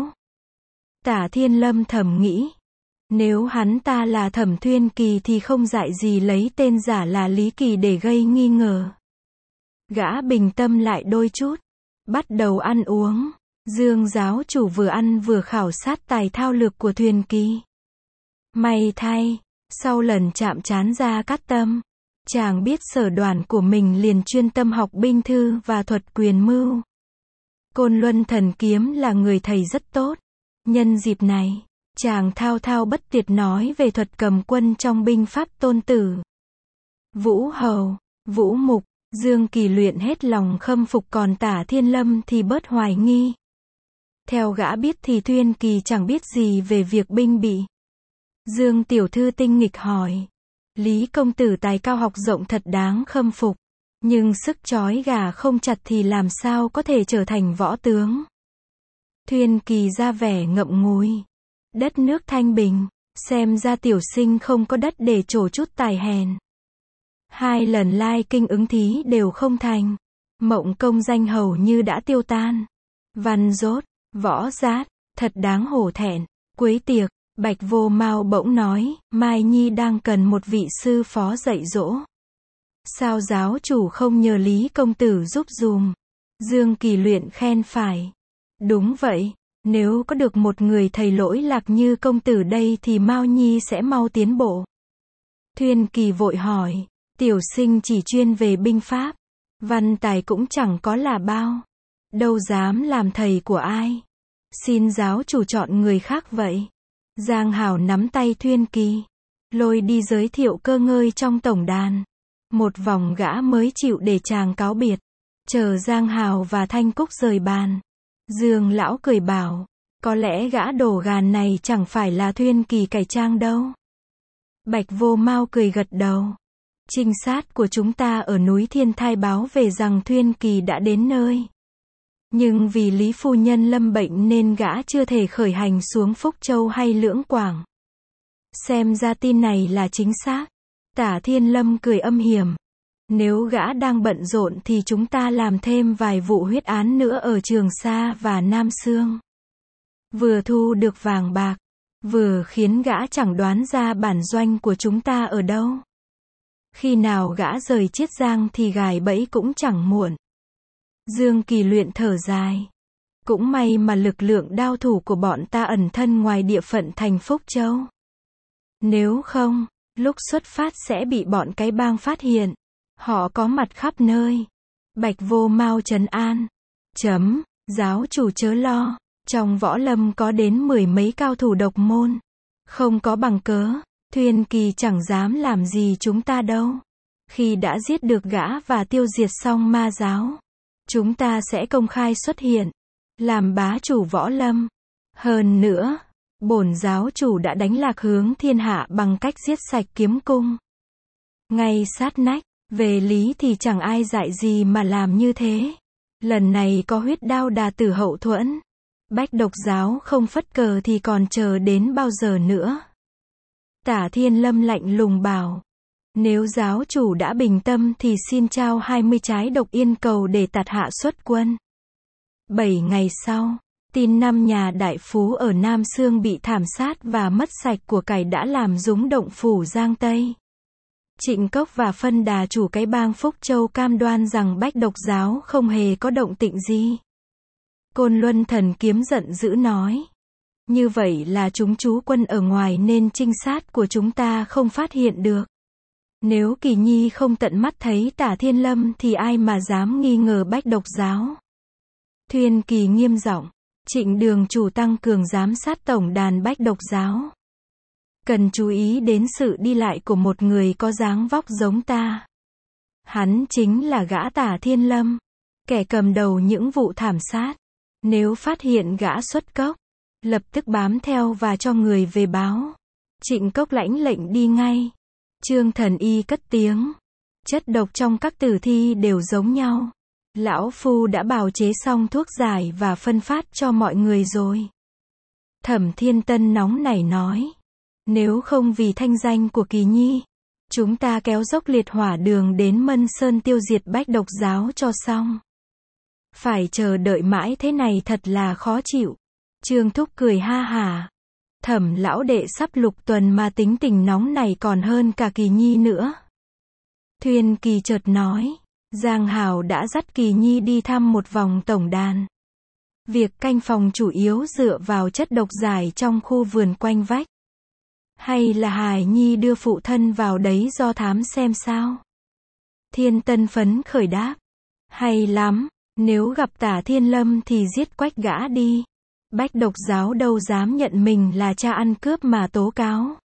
Tả Thiên Lâm thầm nghĩ. Nếu hắn ta là Thẩm Thuyên Kỳ thì không dại gì lấy tên giả là Lý Kỳ để gây nghi ngờ. Gã bình tâm lại đôi chút. Bắt đầu ăn uống. Dương giáo chủ vừa ăn vừa khảo sát tài thao lược của Thuyên Kỳ. May thay, Sau lần chạm trán Gia Cát Tâm, chàng biết sở đoàn của mình liền chuyên tâm học binh thư và thuật quyền mưu. Côn Luân Thần Kiếm là người thầy rất tốt. Nhân dịp này, chàng thao thao bất tuyệt nói về thuật cầm quân trong binh pháp Tôn Tử. Vũ Hầu, Vũ Mục, Dương Kỳ luyện hết lòng khâm phục, còn Tả Thiên Lâm thì bớt hoài nghi. Theo gã biết thì Thuyên Kỳ chẳng biết gì về việc binh bị. Dương tiểu thư tinh nghịch hỏi. Lý công tử tài cao học rộng thật đáng khâm phục. Nhưng sức trói gà không chặt thì làm sao có thể trở thành võ tướng. Thuyên Kỳ ra vẻ ngậm ngùi. Đất nước thanh bình, xem ra tiểu sinh không có đất để trổ chút tài hèn. Hai lần lai kinh ứng thí đều không thành. Mộng công danh hầu như đã tiêu tan. Văn Dốt, Võ Giác, thật đáng hổ thẹn. Cuối tiệc, Bạch Vô Mao bỗng nói, Mai Nhi đang cần một vị sư phó dạy dỗ. Sao giáo chủ không nhờ Lý công tử giúp dùm? Dương Kỳ luyện khen phải. Đúng vậy, nếu có được một người thầy lỗi lạc như công tử đây thì Mao Nhi sẽ mau tiến bộ. Thuyên Kỳ vội hỏi, tiểu sinh chỉ chuyên về binh pháp, văn tài cũng chẳng có là bao, đâu dám làm thầy của ai. Xin giáo chủ chọn người khác vậy. Giang Hảo nắm tay Thuyên Kỳ, lôi đi giới thiệu cơ ngơi trong tổng đàn. Một vòng gã mới chịu để chàng cáo biệt. Chờ Giang Hào và Thanh Cúc rời bàn, Dương lão cười bảo, có lẽ gã đồ gàn này chẳng phải là Thuyên Kỳ cải trang đâu. Bạch Vô Mao cười gật đầu. Trinh sát của chúng ta ở núi Thiên Thai báo về rằng Thuyên Kỳ đã đến nơi. Nhưng vì Lý phu nhân lâm bệnh nên gã chưa thể khởi hành xuống Phúc Châu hay Lưỡng Quảng. Xem ra tin này là chính xác. Tả Thiên Lâm cười âm hiểm. Nếu gã đang bận rộn thì chúng ta làm thêm vài vụ huyết án nữa ở Trường Sa và Nam Sương. Vừa thu được vàng bạc, vừa khiến gã chẳng đoán ra bản doanh của chúng ta ở đâu. Khi nào gã rời Chiết Giang thì gài bẫy cũng chẳng muộn. Dương Kỳ luyện thở dài. Cũng may mà lực lượng đao thủ của bọn ta ẩn thân ngoài địa phận thành Phúc Châu. Nếu không, lúc xuất phát sẽ bị bọn cái bang phát hiện. Họ có mặt khắp nơi. Bạch Vô Mao trấn an. Chấm, giáo chủ chớ lo. Trong võ lâm có đến mười mấy cao thủ độc môn. Không có bằng cớ, Thuyên Kỳ chẳng dám làm gì chúng ta đâu. Khi đã giết được gã và tiêu diệt xong ma giáo, chúng ta sẽ công khai xuất hiện, làm bá chủ võ lâm. Hơn nữa, bổn giáo chủ đã đánh lạc hướng thiên hạ bằng cách giết sạch kiếm cung. Ngay sát nách, về lý thì chẳng ai dạy gì mà làm như thế. Lần này có huyết đao đà tử hậu thuẫn. Bách Độc giáo không phất cờ thì còn chờ đến bao giờ nữa. Tả Thiên Lâm lạnh lùng bảo. Nếu giáo chủ đã bình tâm thì xin trao hai mươi trái độc yên cầu để tạt hạ xuất quân. Bảy ngày sau, tin năm nhà đại phú ở Nam Sương bị thảm sát và mất sạch của cải đã làm rúng động phủ Giang Tây. Trịnh Cốc và phân đà chủ cái bang Phúc Châu cam đoan rằng Bách Độc giáo không hề có động tĩnh gì. Côn Luân Thần Kiếm giận dữ nói. Như vậy là chúng trú quân ở ngoài nên trinh sát của chúng ta không phát hiện được. Nếu Kỳ Nhi không tận mắt thấy Tả Thiên Lâm thì ai mà dám nghi ngờ Bách Độc giáo. Thuyên Kỳ nghiêm giọng. Trịnh đường chủ tăng cường giám sát tổng đàn Bách Độc giáo. Cần chú ý đến sự đi lại của một người có dáng vóc giống ta. Hắn chính là gã Tả Thiên Lâm, kẻ cầm đầu những vụ thảm sát. Nếu phát hiện gã xuất cốc, lập tức bám theo và cho người về báo. Trịnh Cốc lãnh lệnh đi ngay. Trương Thần Y cất tiếng. Chất độc trong các tử thi đều giống nhau. Lão Phu đã bào chế xong thuốc giải và phân phát cho mọi người rồi. Thẩm Thiên Tân nóng nảy nói. Nếu không vì thanh danh của Kỳ Nhi, chúng ta kéo dốc liệt hỏa đường đến Mân Sơn tiêu diệt Bách Độc giáo cho xong. Phải chờ đợi mãi thế này thật là khó chịu. Trương Thúc cười ha hả. Thẩm lão đệ sắp lục tuần mà tính tình nóng này còn hơn cả Kỳ Nhi nữa. Thuyên Kỳ chợt nói. Giang Hảo đã dắt Kỳ Nhi đi thăm một vòng tổng đàn. Việc canh phòng chủ yếu dựa vào chất độc giải trong khu vườn quanh vách. Hay là hài nhi đưa phụ thân vào đấy do thám xem sao? Thiên Tân phấn khởi đáp. Hay lắm, nếu gặp Tả Thiên Lâm thì giết quách gã đi. Bách Độc giáo đâu dám nhận mình là cha ăn cướp mà tố cáo.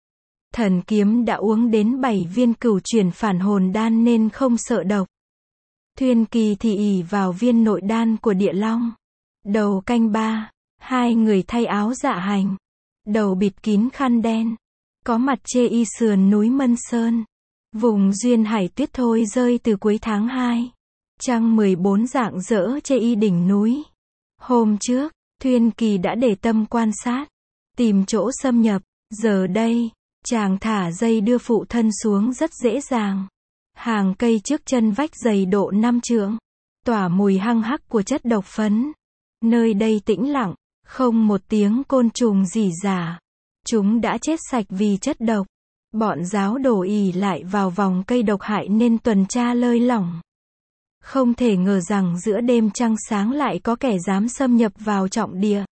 Thần kiếm đã uống đến bảy viên cửu chuyển phản hồn đan nên không sợ độc. Thuyên Kỳ thì ỷ vào viên nội đan của Địa Long. Đầu canh ba, hai người thay áo dạ hành, đầu bịt kín khăn đen, có mặt chê y sườn núi Mân Sơn. Vùng duyên hải tuyết thôi rơi từ cuối tháng hai. Trăng mười bốn rạng rỡ chê y đỉnh núi. Hôm trước, Thuyên Kỳ đã để tâm quan sát, tìm chỗ xâm nhập. Giờ đây, chàng thả dây đưa phụ thân xuống rất dễ dàng. Hàng cây trước chân vách dày độ năm trượng, tỏa mùi hăng hắc của chất độc phấn. Nơi đây tĩnh lặng, không một tiếng côn trùng rỉ rả. Chúng đã chết sạch vì chất độc. Bọn giáo đồ ỷ lại vào vòng cây độc hại nên tuần tra lơi lỏng. Không thể ngờ rằng giữa đêm trăng sáng lại có kẻ dám xâm nhập vào trọng địa.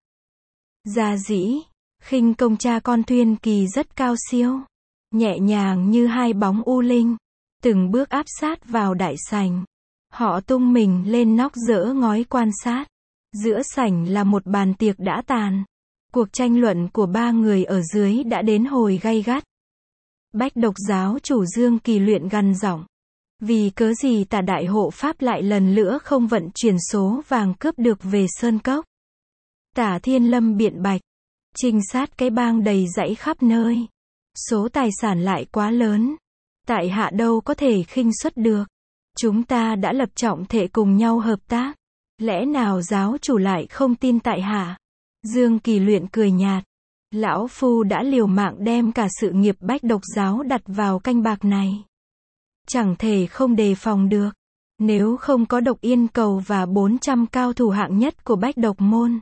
Gia dĩ, khinh công cha con Thuyên Kỳ rất cao siêu, nhẹ nhàng như hai bóng u linh, từng bước áp sát vào đại sảnh. Họ tung mình lên nóc dỡ ngói quan sát. Giữa sảnh là một bàn tiệc đã tàn. Cuộc tranh luận của ba người ở dưới đã đến hồi gay gắt. Bách Độc giáo chủ Dương Kỳ Luyện gằn giọng. Vì cớ gì Tả đại hộ pháp lại lần nữa không vận chuyển số vàng cướp được về Sơn Cốc? Tả Thiên Lâm biện bạch. Trinh sát cái bang đầy dãy khắp nơi. Số tài sản lại quá lớn. Tại hạ đâu có thể khinh suất được. Chúng ta đã lập trọng thệ cùng nhau hợp tác. Lẽ nào giáo chủ lại không tin tại hạ? Dương Kỳ Luyện cười nhạt. Lão Phu đã liều mạng đem cả sự nghiệp Bách Độc giáo đặt vào canh bạc này. Chẳng thể không đề phòng được. Nếu không có Độc Yên Cầu và bốn trăm cao thủ hạng nhất của Bách Độc môn,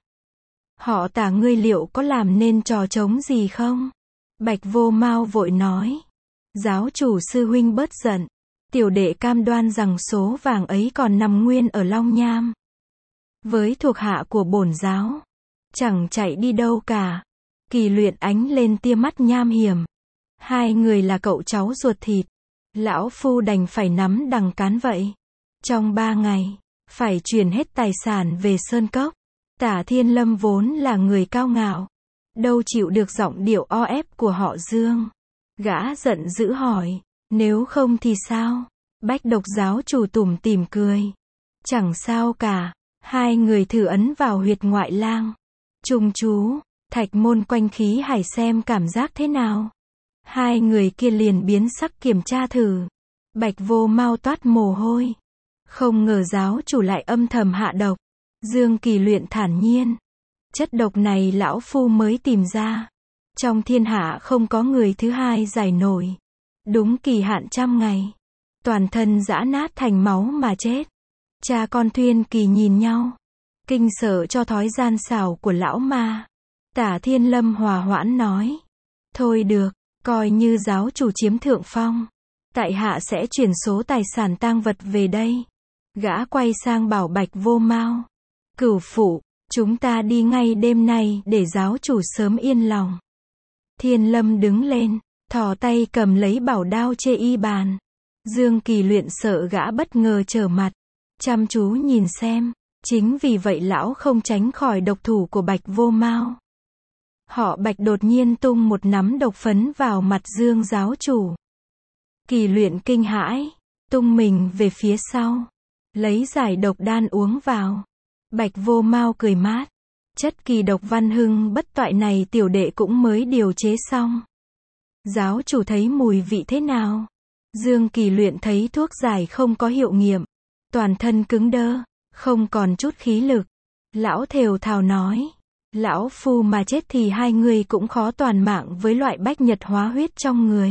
họ Tả ngươi liệu có làm nên trò trống gì không? Bạch Vô Mao vội nói. Giáo chủ sư huynh bớt giận. Tiểu đệ cam đoan rằng số vàng ấy còn nằm nguyên ở Long Nham. Với thuộc hạ của bổn giáo, chẳng chạy đi đâu cả. Kỳ Luyện ánh lên tia mắt nham hiểm. Hai người là cậu cháu ruột thịt. Lão Phu đành phải nắm đằng cán vậy. Trong ba ngày, phải chuyển hết tài sản về Sơn Cốc. Tả Thiên Lâm vốn là người cao ngạo, đâu chịu được giọng điệu o ép của họ Dương. Gã giận dữ hỏi, nếu không thì sao? Bách Độc giáo chủ tủm tỉm cười. Chẳng sao cả, hai người thử ấn vào huyệt ngoại lang. Trùng chú, thạch môn quanh khí hải xem cảm giác thế nào. Hai người kia liền biến sắc kiểm tra thử. Bạch Vô Mao toát mồ hôi. Không ngờ giáo chủ lại âm thầm hạ độc. Dương Kỳ Luyện thản nhiên. Chất độc này lão phu mới tìm ra. Trong thiên hạ không có người thứ hai giải nổi. Đúng kỳ hạn trăm ngày. Toàn thân giã nát thành máu mà chết. Cha con Thuyên Kỳ nhìn nhau. Kinh sợ cho thói gian xảo của lão ma. Tả Thiên Lâm hòa hoãn nói. Thôi được, coi như giáo chủ chiếm thượng phong. Tại hạ sẽ chuyển số tài sản tang vật về đây. Gã quay sang bảo Bạch Vô Mao. Cửu phụ, chúng ta đi ngay đêm nay để giáo chủ sớm yên lòng. Thiên Lâm đứng lên, thò tay cầm lấy bảo đao chê y bàn. Dương Kỳ Luyện sợ gã bất ngờ trở mặt. Chăm chú nhìn xem. Chính vì vậy lão không tránh khỏi độc thủ của Bạch Vô Mao. Họ Bạch đột nhiên tung một nắm độc phấn vào mặt Dương giáo chủ. Kỳ Luyện kinh hãi, tung mình về phía sau, lấy giải độc đan uống vào. Bạch Vô Mao cười mát. Chất kỳ độc văn hưng bất toại này tiểu đệ cũng mới điều chế xong. Giáo chủ thấy mùi vị thế nào? Dương Kỳ Luyện thấy thuốc giải không có hiệu nghiệm. Toàn thân cứng đơ, không còn chút khí lực. Lão thều thào nói. Lão Phu mà chết thì hai người cũng khó toàn mạng với loại bách nhật hóa huyết trong người.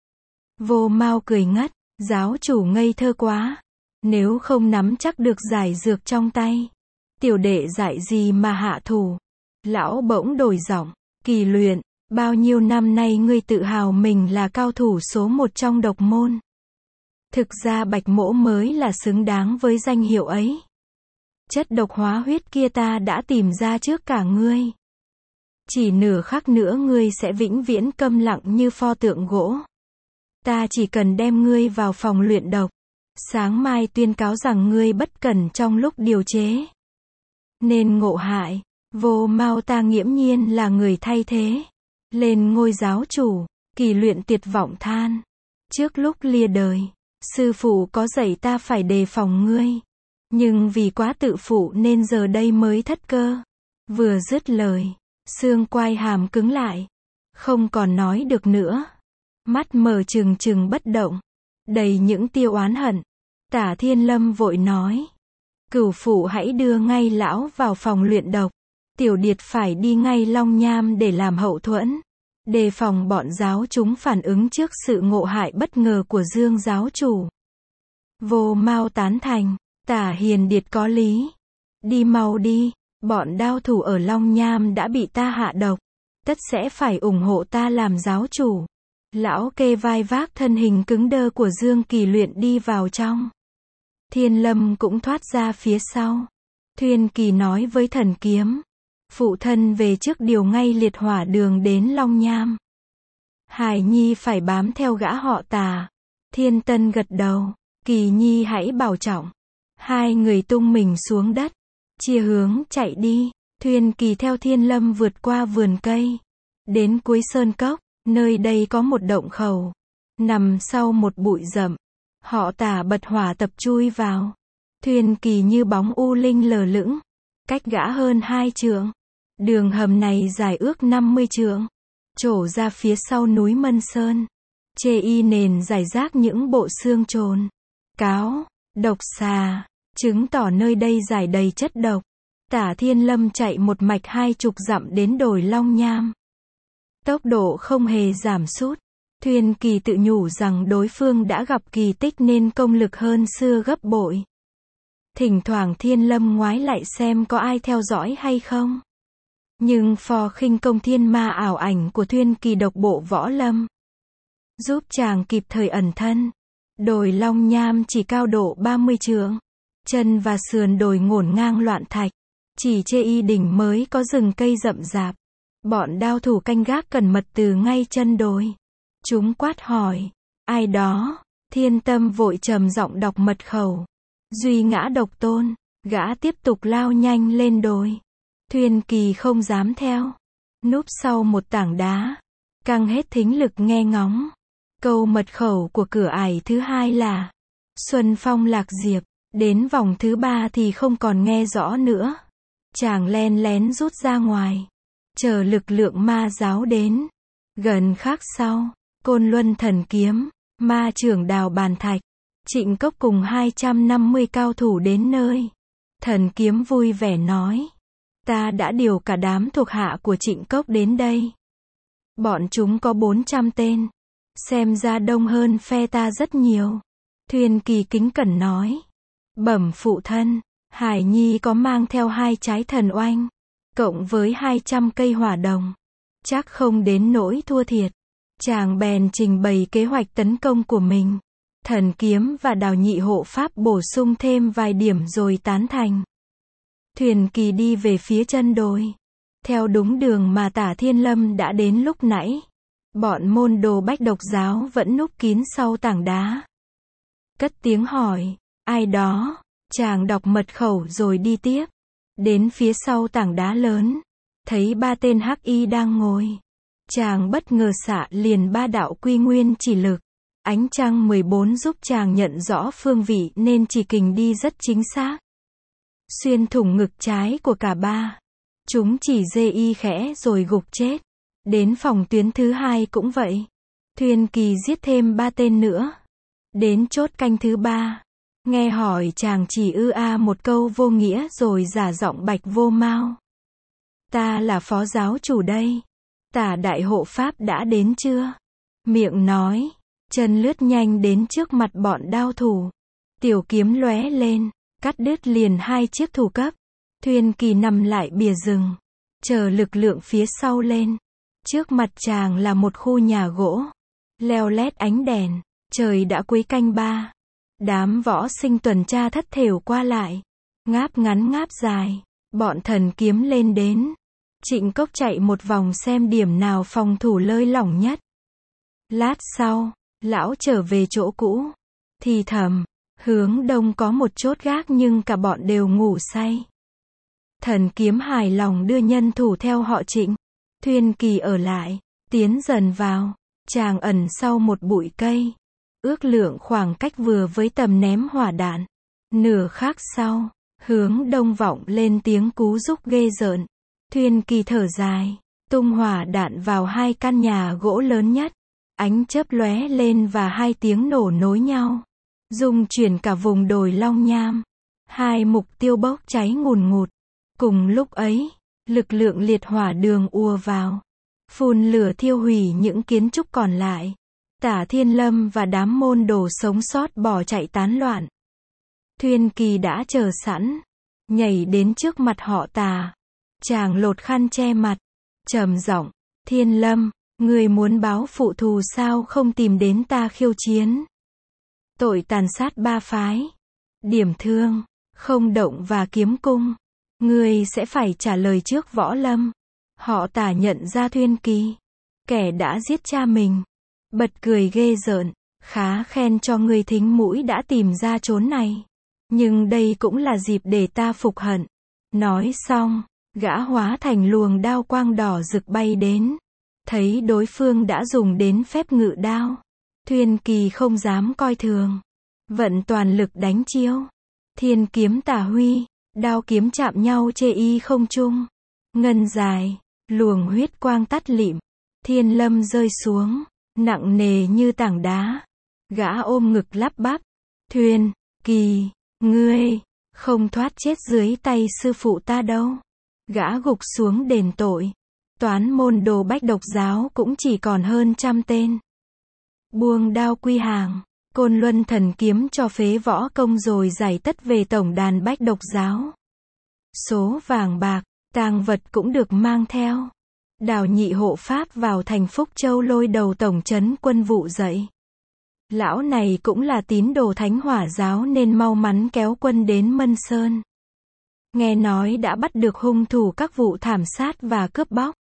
Vô Mao cười ngất. Giáo chủ ngây thơ quá. Nếu không nắm chắc được giải dược trong tay, tiểu đệ giải gì mà hạ thủ? Lão bỗng đổi giọng. Kỳ Luyện, bao nhiêu năm nay ngươi tự hào mình là cao thủ số một trong độc môn. Thực ra Bạch Mỗ mới là xứng đáng với danh hiệu ấy. Chất độc hóa huyết kia ta đã tìm ra trước cả ngươi. Chỉ nửa khắc nữa ngươi sẽ vĩnh viễn câm lặng như pho tượng gỗ. Ta chỉ cần đem ngươi vào phòng luyện độc. Sáng mai tuyên cáo rằng ngươi bất cẩn trong lúc điều chế. Nên ngộ hại. Vô Mao ta nghiễm nhiên là người thay thế. Lên ngôi giáo chủ. Kỳ luyện tuyệt vọng than. Trước lúc lìa đời, sư phụ có dạy ta phải đề phòng ngươi. Nhưng vì quá tự phụ nên giờ đây mới thất cơ. Vừa dứt lời, xương quai hàm cứng lại. Không còn nói được nữa. Mắt mở trừng trừng bất động. Đầy những tia oán hận. Tả Thiên Lâm vội nói. Cửu phụ hãy đưa ngay lão vào phòng luyện độc. Tiểu Điệt phải đi ngay Long Nham để làm hậu thuẫn. Đề phòng bọn giáo chúng phản ứng trước sự ngộ hại bất ngờ của Dương giáo chủ. Vô Mao tán thành. Tả Hiền Điệt có lý. Đi mau đi. Bọn đao thủ ở Long Nham đã bị ta hạ độc. Tất sẽ phải ủng hộ ta làm giáo chủ. Lão kê vai vác thân hình cứng đơ của Dương Kỳ Luyện đi vào trong. Thiên Lâm cũng thoát ra phía sau. Thuyên Kỳ nói với Thần Kiếm. Phụ thân về trước điều ngay liệt hỏa đường đến Long Nham. Hải Nhi phải bám theo gã họ Tà. Thiên Tân gật đầu. Kỳ Nhi hãy bảo trọng. Hai người tung mình xuống đất. Chia hướng chạy đi. Thuyên Kỳ theo Thiên Lâm vượt qua vườn cây. Đến cuối sơn cốc. Nơi đây có một động khẩu. Nằm sau một bụi rậm. Họ Tà bật hỏa tập chui vào. Thuyên Kỳ như bóng u linh lờ lững. Cách gã hơn hai trượng. Đường hầm này dài ước năm mươi trượng. Trổ ra phía sau núi Mân Sơn. Chê y nền rải rác những bộ xương trồn. Cáo, độc xà. Chứng tỏ nơi đây rải đầy chất độc. Tả Thiên Lâm chạy một mạch hai chục dặm đến đồi Long Nham. Tốc độ không hề giảm sút. Thuyên Kỳ tự nhủ rằng đối phương đã gặp kỳ tích nên công lực hơn xưa gấp bội. Thỉnh thoảng Thiên Lâm ngoái lại xem có ai theo dõi hay không. Nhưng phò khinh công thiên ma ảo ảnh của Thuyên Kỳ độc bộ võ lâm. Giúp chàng kịp thời ẩn thân. Đồi Long Nham chỉ cao độ ba mươi trượng. Chân và sườn đồi ngổn ngang loạn thạch. Chỉ chê y đỉnh mới có rừng cây rậm rạp. Bọn đao thủ canh gác cẩn mật từ ngay chân đồi. Chúng quát hỏi. Ai đó? Thiên Tâm vội trầm giọng đọc mật khẩu. Duy Ngã Độc Tôn. Gã tiếp tục lao nhanh lên đồi. Thuyên Kỳ không dám theo. Núp sau một tảng đá. Căng hết thính lực nghe ngóng. Câu mật khẩu của cửa ải thứ hai là Xuân Phong Lạc Diệp. Đến vòng thứ ba thì không còn nghe rõ nữa. Chàng len lén rút ra ngoài. Chờ lực lượng ma giáo đến. Gần khắc sau. Côn Luân Thần Kiếm. Ma trưởng Đào Bàn Thạch. Trịnh Cốc cùng hai trăm năm mươi cao thủ đến nơi. Thần Kiếm vui vẻ nói. Ta đã điều cả đám thuộc hạ của Trịnh Cốc đến đây. Bọn chúng có bốn trăm tên. Xem ra đông hơn phe ta rất nhiều. Thuyên Kỳ kính cẩn nói. Bẩm phụ thân, Hải Nhi có mang theo hai trái thần oanh. Cộng với hai trăm cây hỏa đồng. Chắc không đến nỗi thua thiệt. Chàng bèn trình bày kế hoạch tấn công của mình. Thần Kiếm và Đào Nhị hộ pháp bổ sung thêm vài điểm rồi tán thành. Thuyền Kỳ đi về phía chân đồi. Theo đúng đường mà Tả Thiên Lâm đã đến lúc nãy. Bọn môn đồ Bách Độc giáo vẫn núp kín sau tảng đá. Cất tiếng hỏi. Ai đó? Chàng đọc mật khẩu rồi đi tiếp. Đến phía sau tảng đá lớn. Thấy ba tên hắc y đang ngồi. Chàng bất ngờ xạ liền ba đạo quy nguyên chỉ lực. Ánh trăng mười bốn giúp chàng nhận rõ phương vị nên chỉ kình đi rất chính xác. Xuyên thủng ngực trái của cả ba. Chúng chỉ dê y khẽ rồi gục chết. Đến phòng tuyến thứ hai cũng vậy. Thuyên Kỳ giết thêm ba tên nữa. Đến chốt canh thứ ba. Nghe hỏi chàng chỉ ư a một câu vô nghĩa rồi giả giọng bạch Vô Mao. Ta là phó giáo chủ đây. Tả đại hộ pháp đã đến chưa? Miệng nói. Chân lướt nhanh đến trước mặt bọn đao thủ. Tiểu kiếm lóe lên. Cắt đứt liền hai chiếc thủ cấp. Thuyên Kỳ nằm lại bìa rừng. Chờ lực lượng phía sau lên. Trước mặt chàng là một khu nhà gỗ. Leo lét ánh đèn. Trời đã cuối canh ba. Đám võ sinh tuần tra thất thểu qua lại. Ngáp ngắn ngáp dài. Bọn thần kiếm lên đến. Trịnh Cốc chạy một vòng xem điểm nào phòng thủ lơi lỏng nhất. Lát sau, lão trở về chỗ cũ. Thì thầm, hướng đông có một chốt gác nhưng cả bọn đều ngủ say. Thần Kiếm hài lòng đưa nhân thủ theo họ Trịnh. Thuyên Kỳ ở lại, tiến dần vào. Chàng ẩn sau một bụi cây. Ước lượng khoảng cách vừa với tầm ném hỏa đạn. Nửa khắc sau, hướng đông vọng lên tiếng cú rúc ghê rợn. Thuyên Kỳ thở dài, tung hỏa đạn vào hai căn nhà gỗ lớn nhất. Ánh chớp lóe lên và hai tiếng nổ nối nhau. Rung chuyển cả vùng đồi Long Nham. Hai mục tiêu bốc cháy ngùn ngụt. Cùng lúc ấy, lực lượng liệt hỏa đường ùa vào. Phun lửa thiêu hủy những kiến trúc còn lại. Tả Thiên Lâm và đám môn đồ sống sót bỏ chạy tán loạn. Thuyên Kỳ đã chờ sẵn. Nhảy đến trước mặt họ Tả. Chàng lột khăn che mặt. Trầm giọng, Thiên Lâm, người muốn báo phụ thù sao không tìm đến ta khiêu chiến? Tội tàn sát ba phái. Điểm thương, không động và kiếm cung. Người sẽ phải trả lời trước Võ Lâm. Họ Tả nhận ra Thuyên Kỳ. Kẻ đã giết cha mình. Bật cười ghê rợn. Khá khen cho người thính mũi đã tìm ra chốn này. Nhưng đây cũng là dịp để ta phục hận. Nói xong, gã hóa thành luồng đao quang đỏ rực bay đến. Thấy đối phương đã dùng đến phép ngự đao. Thuyên Kỳ không dám coi thường. Vận toàn lực đánh chiêu. Thiên kiếm tả huy. Đao kiếm chạm nhau chê y không trung. Ngân dài. Luồng huyết quang tắt lịm. Thiên Lâm rơi xuống. Nặng nề như tảng đá. Gã ôm ngực lắp bắp. Thuyên Kỳ, ngươi không thoát chết dưới tay sư phụ ta đâu. Gã gục xuống đền tội. Toán môn đồ Bách Độc giáo cũng chỉ còn hơn trăm tên. Buông đao quy hàng. Côn Luân thần kiếm cho phế võ công rồi giải tất về tổng đàn Bách Độc giáo. Số vàng bạc, tang vật cũng được mang theo. Đào nhị hộ pháp vào thành Phúc Châu lôi đầu tổng trấn quân vụ dậy. Lão này cũng là tín đồ Thánh Hỏa giáo nên mau mắn kéo quân đến Mân Sơn. Nghe nói đã bắt được hung thủ các vụ thảm sát và cướp bóc.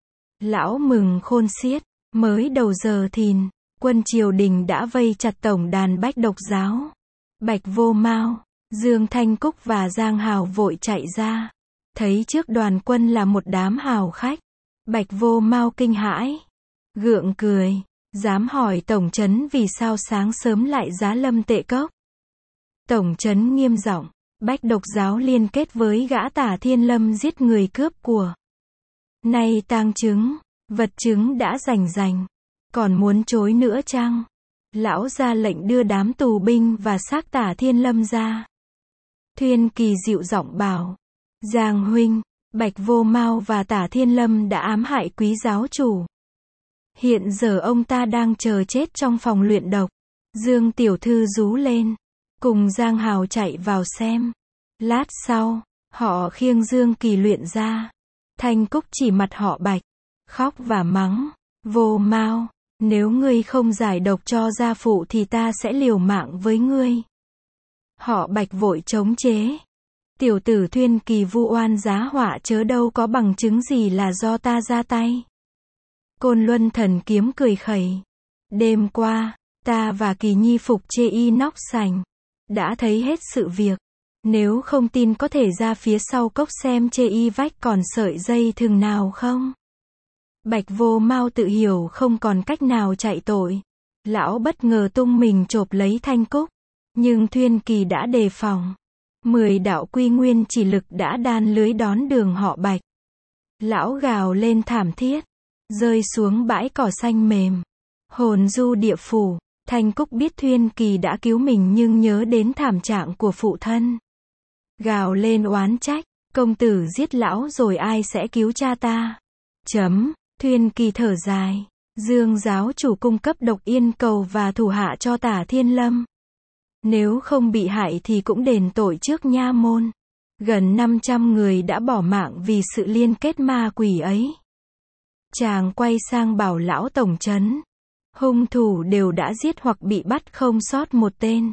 Lão mừng khôn xiết, mới đầu giờ thìn, quân triều đình đã vây chặt tổng đàn Bách Độc giáo. Bạch Vô Mao, Dương Thanh Cúc và Giang Hào vội chạy ra. Thấy trước đoàn quân là một đám hào khách. Bạch Vô Mao kinh hãi. Gượng cười. Dám hỏi tổng trấn vì sao sáng sớm lại giá lâm Tệ Cốc. Tổng trấn nghiêm giọng. Bách Độc giáo liên kết với gã Tả Thiên Lâm giết người cướp của. Nay tang chứng, vật chứng đã rành rành. Còn muốn chối nữa chăng? Lão ra lệnh đưa đám tù binh và xác Tả Thiên Lâm ra. Thuyên Kỳ dịu giọng bảo. Giang huynh, Bạch Vô Mao và Tả Thiên Lâm đã ám hại quý giáo chủ. Hiện giờ ông ta đang chờ chết trong phòng luyện độc. Dương tiểu thư rú lên. Cùng Giang Hào chạy vào xem. Lát sau, họ khiêng Dương Kỳ luyện ra. Thanh Cúc chỉ mặt họ Bạch. Khóc và mắng. Vô Mao, nếu ngươi không giải độc cho gia phụ thì ta sẽ liều mạng với ngươi. Họ Bạch vội chống chế. Tiểu tử Thuyên Kỳ vu oan giá họa chớ đâu có bằng chứng gì là do ta ra tay. Côn Luân thần kiếm cười khẩy. Đêm qua, ta và Kỳ Nhi phục chê y nóc sành. Đã thấy hết sự việc. Nếu không tin có thể ra phía sau cốc xem chê y vách còn sợi dây thừng nào không. Bạch Vô Mao tự hiểu không còn cách nào chạy tội. Lão bất ngờ tung mình chộp lấy Thanh Cúc. Nhưng Thuyên Kỳ đã đề phòng. Mười đạo quy nguyên chỉ lực đã đan lưới đón đường họ Bạch. Lão gào lên thảm thiết. Rơi xuống bãi cỏ xanh mềm. Hồn du địa phủ. Thanh Cúc biết Thuyên Kỳ đã cứu mình nhưng nhớ đến thảm trạng của phụ thân. Gào lên oán trách. Công tử giết lão rồi ai sẽ cứu cha ta? Chấm. Thuyên Kỳ thở dài. Dương giáo chủ cung cấp độc yên cầu và thủ hạ cho Tả Thiên Lâm. Nếu không bị hại thì cũng đền tội trước nha môn. Gần năm trăm người đã bỏ mạng vì sự liên kết ma quỷ ấy. Chàng quay sang bảo lão tổng trấn. Hung thủ đều đã giết hoặc bị bắt không sót một tên.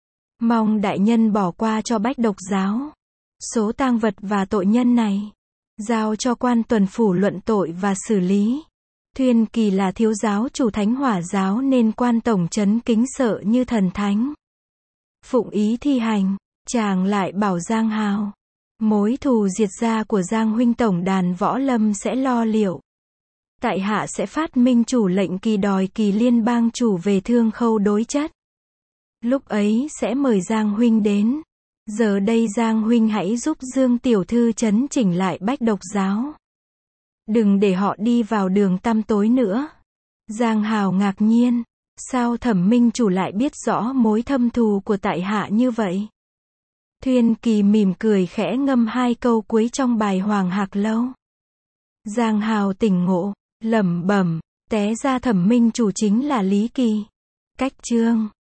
Mong đại nhân bỏ qua cho Bách Độc giáo. Số tang vật và tội nhân này. giao cho quan tuần phủ luận tội và xử lý. Thuyên Kỳ là thiếu giáo chủ Thánh Hỏa giáo nên quan tổng trấn kính sợ như thần thánh. Phụng ý thi hành, chàng lại bảo Giang Hào, mối thù diệt gia của Giang huynh tổng đàn võ lâm sẽ lo liệu. Tại hạ sẽ phát minh chủ lệnh kỳ đòi Kỳ liên bang chủ về Thương Khâu đối chất. Lúc ấy sẽ mời Giang huynh đến. Giờ đây Giang huynh hãy giúp Dương tiểu thư chấn chỉnh lại Bách Độc giáo. Đừng để họ đi vào đường tăm tối nữa. Giang Hào ngạc nhiên, sao Thẩm minh chủ lại biết rõ mối thâm thù của tại hạ như vậy? Thuyên Kỳ mỉm cười khẽ ngâm hai câu cuối trong bài Hoàng Hạc Lâu. Giang Hào tỉnh ngộ, lẩm bẩm, té ra Thẩm minh chủ chính là Lý Kỳ. Cách chương